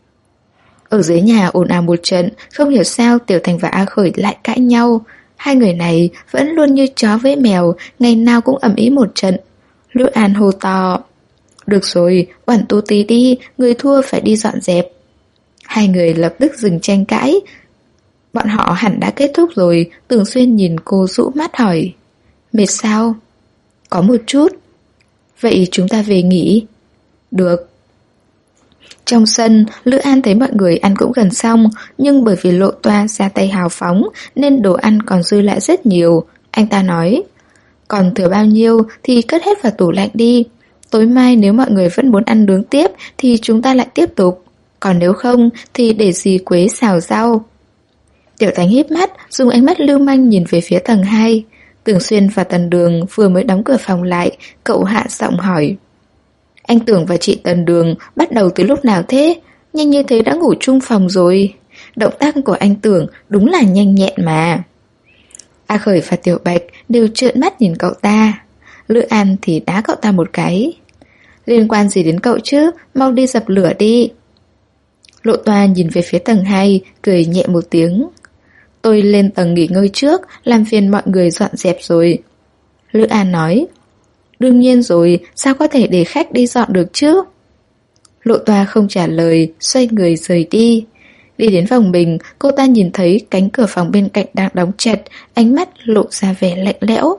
Ở dưới nhà ồn ào một trận, không hiểu sao Tiểu Thành và A Khởi lại cãi nhau. Hai người này vẫn luôn như chó với mèo, ngày nào cũng ầm ĩ một trận. Lữ An hô to. Được rồi, oản tu tí đi, người thua phải đi dọn dẹp. Hai người lập tức dừng tranh cãi. Bọn họ hẳn đã kết thúc rồi. Tưởng Xuyên nhìn cô rũ mắt hỏi. Mệt sao? Có một chút. Vậy chúng ta về nghỉ. Được. Trong sân, Lữ An thấy mọi người ăn cũng gần xong, nhưng bởi vì Lộ Toa ra tay hào phóng nên đồ ăn còn dư lại rất nhiều. Anh ta nói, còn thừa bao nhiêu thì cất hết vào tủ lạnh đi. Tối mai nếu mọi người vẫn muốn ăn nướng tiếp thì chúng ta lại tiếp tục. Còn nếu không thì để dì Quế xào rau. Tiểu Thành híp mắt, dùng ánh mắt lưu manh nhìn về phía tầng hai. Tưởng Xuyên và Tần Đường vừa mới đóng cửa phòng lại, cậu hạ giọng hỏi. Anh Tưởng và chị Tần Đường bắt đầu từ lúc nào thế? Nhanh như thế đã ngủ chung phòng rồi. Động tác của anh Tưởng đúng là nhanh nhẹn mà. A Khởi và Tiểu Bạch đều trợn mắt nhìn cậu ta. Lữ An thì đá cậu ta một cái. Liên quan gì đến cậu chứ, mau đi dập lửa đi. Lộ Toa nhìn về phía tầng hai, cười nhẹ một tiếng. Tôi lên tầng nghỉ ngơi trước, làm phiền mọi người dọn dẹp rồi. Lữ An nói. Đương nhiên rồi, sao có thể để khách đi dọn được chứ? Lộ Toa không trả lời, xoay người rời đi. Đi đến phòng mình, cô ta nhìn thấy cánh cửa phòng bên cạnh đang đóng chặt, ánh mắt lộ ra vẻ lạnh lẽo.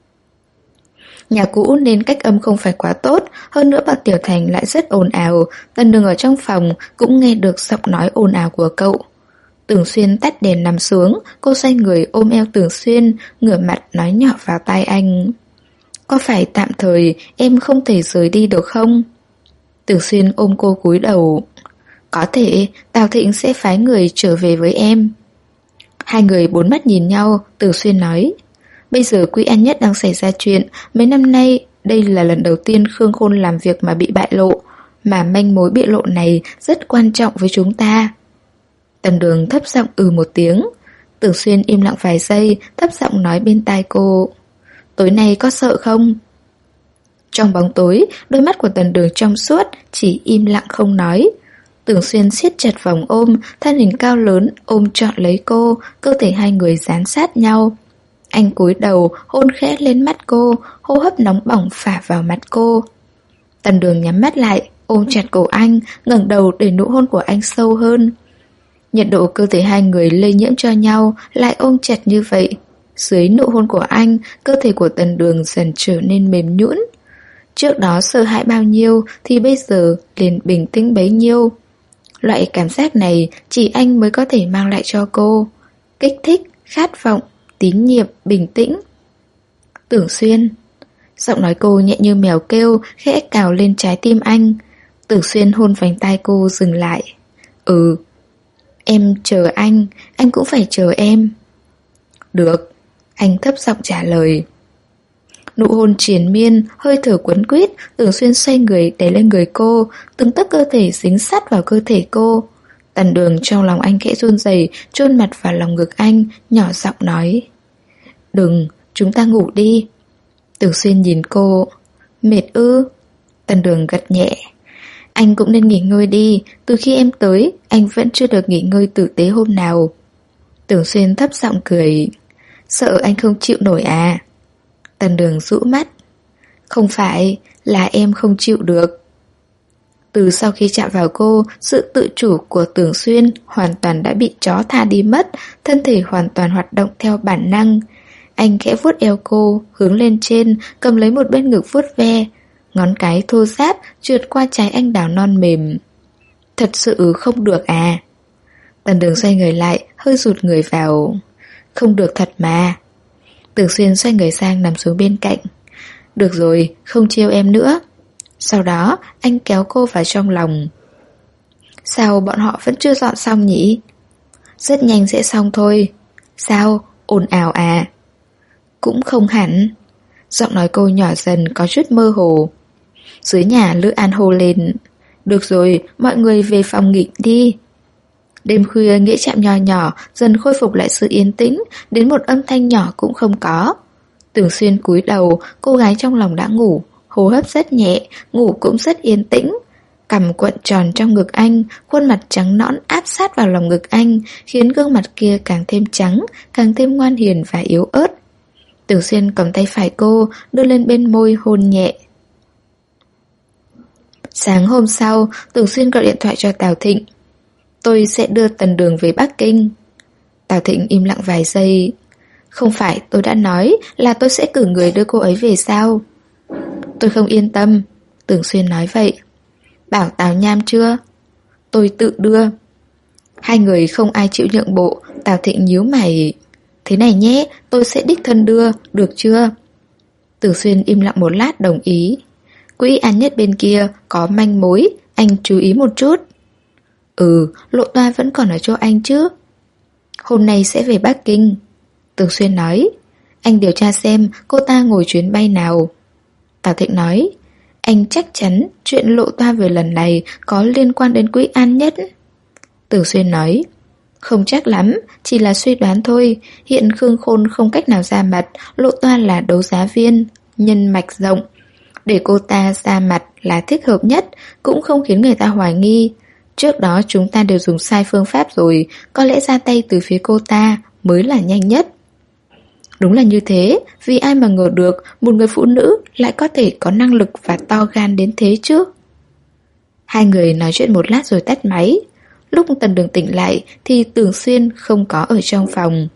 Nhà cũ nên cách âm không phải quá tốt, hơn nữa bọn Tiểu Thành lại rất ồn ào. Tần Đường ở trong phòng cũng nghe được giọng nói ồn ào của cậu. Tưởng Xuyên tắt đèn nằm xuống, cô xoay người ôm eo Tưởng Xuyên, ngửa mặt nói nhỏ vào tai anh. Có phải tạm thời em không thể rời đi được không? Tưởng Xuyên ôm cô cúi đầu. Có thể, Tào Thịnh sẽ phái người trở về với em. Hai người bốn mắt nhìn nhau, Tưởng Xuyên nói. Bây giờ Quý An Nhất đang xảy ra chuyện, mấy năm nay đây là lần đầu tiên Khương Khôn làm việc mà bị bại lộ, mà manh mối bị lộ này rất quan trọng với chúng ta. Tần Đường thấp giọng ừ một tiếng. Tưởng Xuyên im lặng vài giây, thấp giọng nói bên tai cô. Tối nay có sợ không? Trong bóng tối, đôi mắt của Tần Đường trong suốt, chỉ im lặng không nói. Tưởng Xuyên siết chặt vòng ôm, thân hình cao lớn ôm trọn lấy cô, cơ thể hai người dán sát nhau. Anh cúi đầu, hôn khẽ lên mắt cô, hô hấp nóng bỏng phả vào mặt cô. Tần Đường nhắm mắt lại, ôm chặt cổ anh, ngẩng đầu để nụ hôn của anh sâu hơn. Nhiệt độ cơ thể hai người lây nhiễm cho nhau, lại ôm chặt như vậy. Dưới nụ hôn của anh, cơ thể của Tần Đường dần trở nên mềm nhũn. Trước đó sợ hãi bao nhiêu thì bây giờ liền bình tĩnh bấy nhiêu. Loại cảm giác này chỉ anh mới có thể mang lại cho cô. Kích thích, khát vọng, tín nhiệm, bình tĩnh. Tưởng Xuyên. Giọng nói cô nhẹ như mèo kêu, khẽ cào lên trái tim anh. Tưởng Xuyên hôn vành tai cô dừng lại. Ừ. Em chờ anh, anh cũng phải chờ em. Được. Anh thấp giọng trả lời. Nụ hôn triền miên, hơi thở quấn quýt, Tưởng Xuyên xoay người đẩy lên người cô, từng tấc cơ thể dính sát vào cơ thể cô. Tần Đường trong lòng anh khẽ run rẩy, chôn mặt vào lòng ngực anh, nhỏ giọng nói. Đừng, chúng ta ngủ đi. Tưởng Xuyên nhìn cô. Mệt ư? Tần Đường gật nhẹ. Anh cũng nên nghỉ ngơi đi, từ khi em tới, anh vẫn chưa được nghỉ ngơi tử tế hôm nào. Tưởng Xuyên thấp giọng cười. Sợ anh không chịu nổi à? Tần Đường rũ mắt. Không phải, là em không chịu được. Từ sau khi chạm vào cô, sự tự chủ của Tưởng Xuyên hoàn toàn đã bị chó tha đi mất, thân thể hoàn toàn hoạt động theo bản năng. Anh khẽ vuốt eo cô, hướng lên trên, cầm lấy một bên ngực vuốt ve. Ngón cái thô ráp trượt qua trái anh đào non mềm. Thật sự không được à? Tần Đường xoay người lại, hơi rụt người vào. Không được thật mà. Tưởng Xuyên xoay người sang nằm xuống bên cạnh. Được rồi, không trêu em nữa. Sau đó, anh kéo cô vào trong lòng. Sao bọn họ vẫn chưa dọn xong nhỉ? Rất nhanh sẽ xong thôi. Sao? Ồn ào à? Cũng không hẳn. Giọng nói cô nhỏ dần có chút mơ hồ. Dưới nhà Lữ An hô lên. Được rồi, mọi người về phòng nghỉ đi. Đêm khuya nghĩa trạm nho nhỏ dần khôi phục lại sự yên tĩnh, đến một âm thanh nhỏ cũng không có. Tưởng Xuyên cúi đầu, cô gái trong lòng đã ngủ, hô hấp rất nhẹ, ngủ cũng rất yên tĩnh. Cằm cuộn tròn trong ngực anh, khuôn mặt trắng nõn áp sát vào lòng ngực anh, khiến gương mặt kia càng thêm trắng, càng thêm ngoan hiền và yếu ớt. Tưởng Xuyên cầm tay phải cô, đưa lên bên môi hôn nhẹ. Sáng hôm sau, Tưởng Xuyên gọi điện thoại cho Tào Thịnh. Tôi sẽ đưa Tần Đường về Bắc Kinh. Tào Thịnh im lặng vài giây. Không phải tôi đã nói là tôi sẽ cử người đưa cô ấy về sao? Tôi không yên tâm. Tưởng Xuyên nói vậy. Bảo Tào Nham chưa? Tôi tự đưa. Hai người không ai chịu nhượng bộ. Tào Thịnh nhíu mày. Thế này nhé, tôi sẽ đích thân đưa, được chưa? Tưởng Xuyên im lặng một lát đồng ý. Quỹ An Nhất bên kia có manh mối, anh chú ý một chút. Ừ, Lộ Toa vẫn còn ở chỗ anh chứ. Hôm nay sẽ về Bắc Kinh. Tưởng Xuyên nói. Anh điều tra xem cô ta ngồi chuyến bay nào. Tào Thịnh nói, anh chắc chắn chuyện lộ toa về lần này có liên quan đến Quỹ An Nhất. Tưởng Xuyên nói, không chắc lắm, chỉ là suy đoán thôi. Hiện Khương Khôn không cách nào ra mặt, lộ toa là đấu giá viên, nhân mạch rộng. Để cô ta ra mặt là thích hợp nhất, cũng không khiến người ta hoài nghi. Trước đó chúng ta đều dùng sai phương pháp rồi, có lẽ ra tay từ phía cô ta mới là nhanh nhất. Đúng là như thế, vì ai mà ngờ được một người phụ nữ lại có thể có năng lực và to gan đến thế chứ. Hai người nói chuyện một lát rồi tắt máy. Lúc Tần Đường tỉnh lại thì Tưởng Xuyên không có ở trong phòng.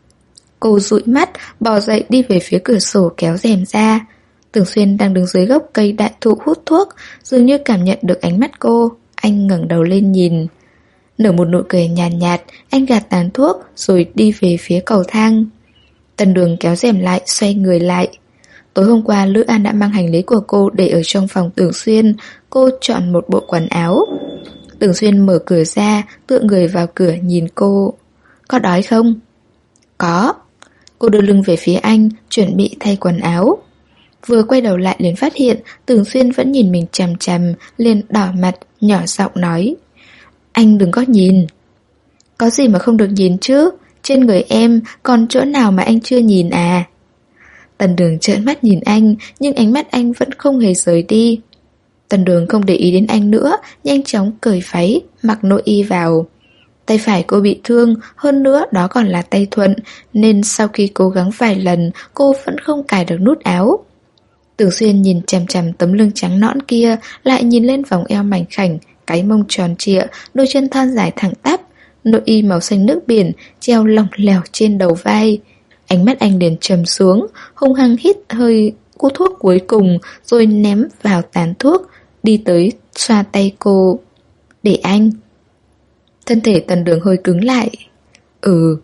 Cô dụi mắt, bò dậy đi về phía cửa sổ kéo rèm ra. Tưởng Xuyên đang đứng dưới gốc cây đại thụ hút thuốc, dường như cảm nhận được ánh mắt cô. Anh ngẩng đầu lên nhìn. Nở một nụ cười nhàn nhạt, nhạt, anh gạt tàn thuốc rồi đi về phía cầu thang. Tần Đường kéo rèm lại, xoay người lại. Tối hôm qua Lữ An đã mang hành lý của cô để ở trong phòng Tưởng Xuyên. Cô chọn một bộ quần áo. Tưởng Xuyên mở cửa ra, tựa người vào cửa nhìn cô. Có đói không? Có. Cô đưa lưng về phía anh, chuẩn bị thay quần áo. Vừa quay đầu lại liền phát hiện Tưởng Xuyên vẫn nhìn mình chằm chằm, liền đỏ mặt, nhỏ giọng nói, anh đừng có nhìn. Có gì mà không được nhìn chứ? Trên người em còn chỗ nào mà anh chưa nhìn à? Tần Đường trợn mắt nhìn anh, nhưng ánh mắt anh vẫn không hề rời đi. Tần Đường không để ý đến anh nữa, nhanh chóng cởi váy, mặc nội y vào. Tay phải cô bị thương, hơn nữa đó còn là tay thuận, nên sau khi cố gắng vài lần, cô vẫn không cài được nút áo. Tưởng Xuyên nhìn chằm chằm tấm lưng trắng nõn kia, lại nhìn lên vòng eo mảnh khảnh, cái mông tròn trịa, đôi chân thon dài thẳng tắp, nội y màu xanh nước biển treo lỏng lẻo trên đầu vai. Ánh mắt anh liền trầm xuống, hung hăng hít hơi cú thuốc cuối cùng, rồi ném vào tàn thuốc, đi tới xoa tay cô. Để anh. Thân thể Tần Đường hơi cứng lại. Ừ.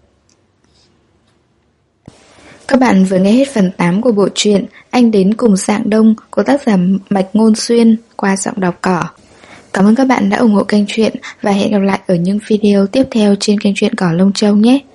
Các bạn vừa nghe hết phần tám của bộ truyện Anh Đến Cùng Dạng Đông của tác giả Mạch Ngôn Xuyên qua giọng đọc Cỏ. Cảm ơn các bạn đã ủng hộ kênh truyện và hẹn gặp lại ở những video tiếp theo trên kênh truyện Cỏ Lông Châu nhé.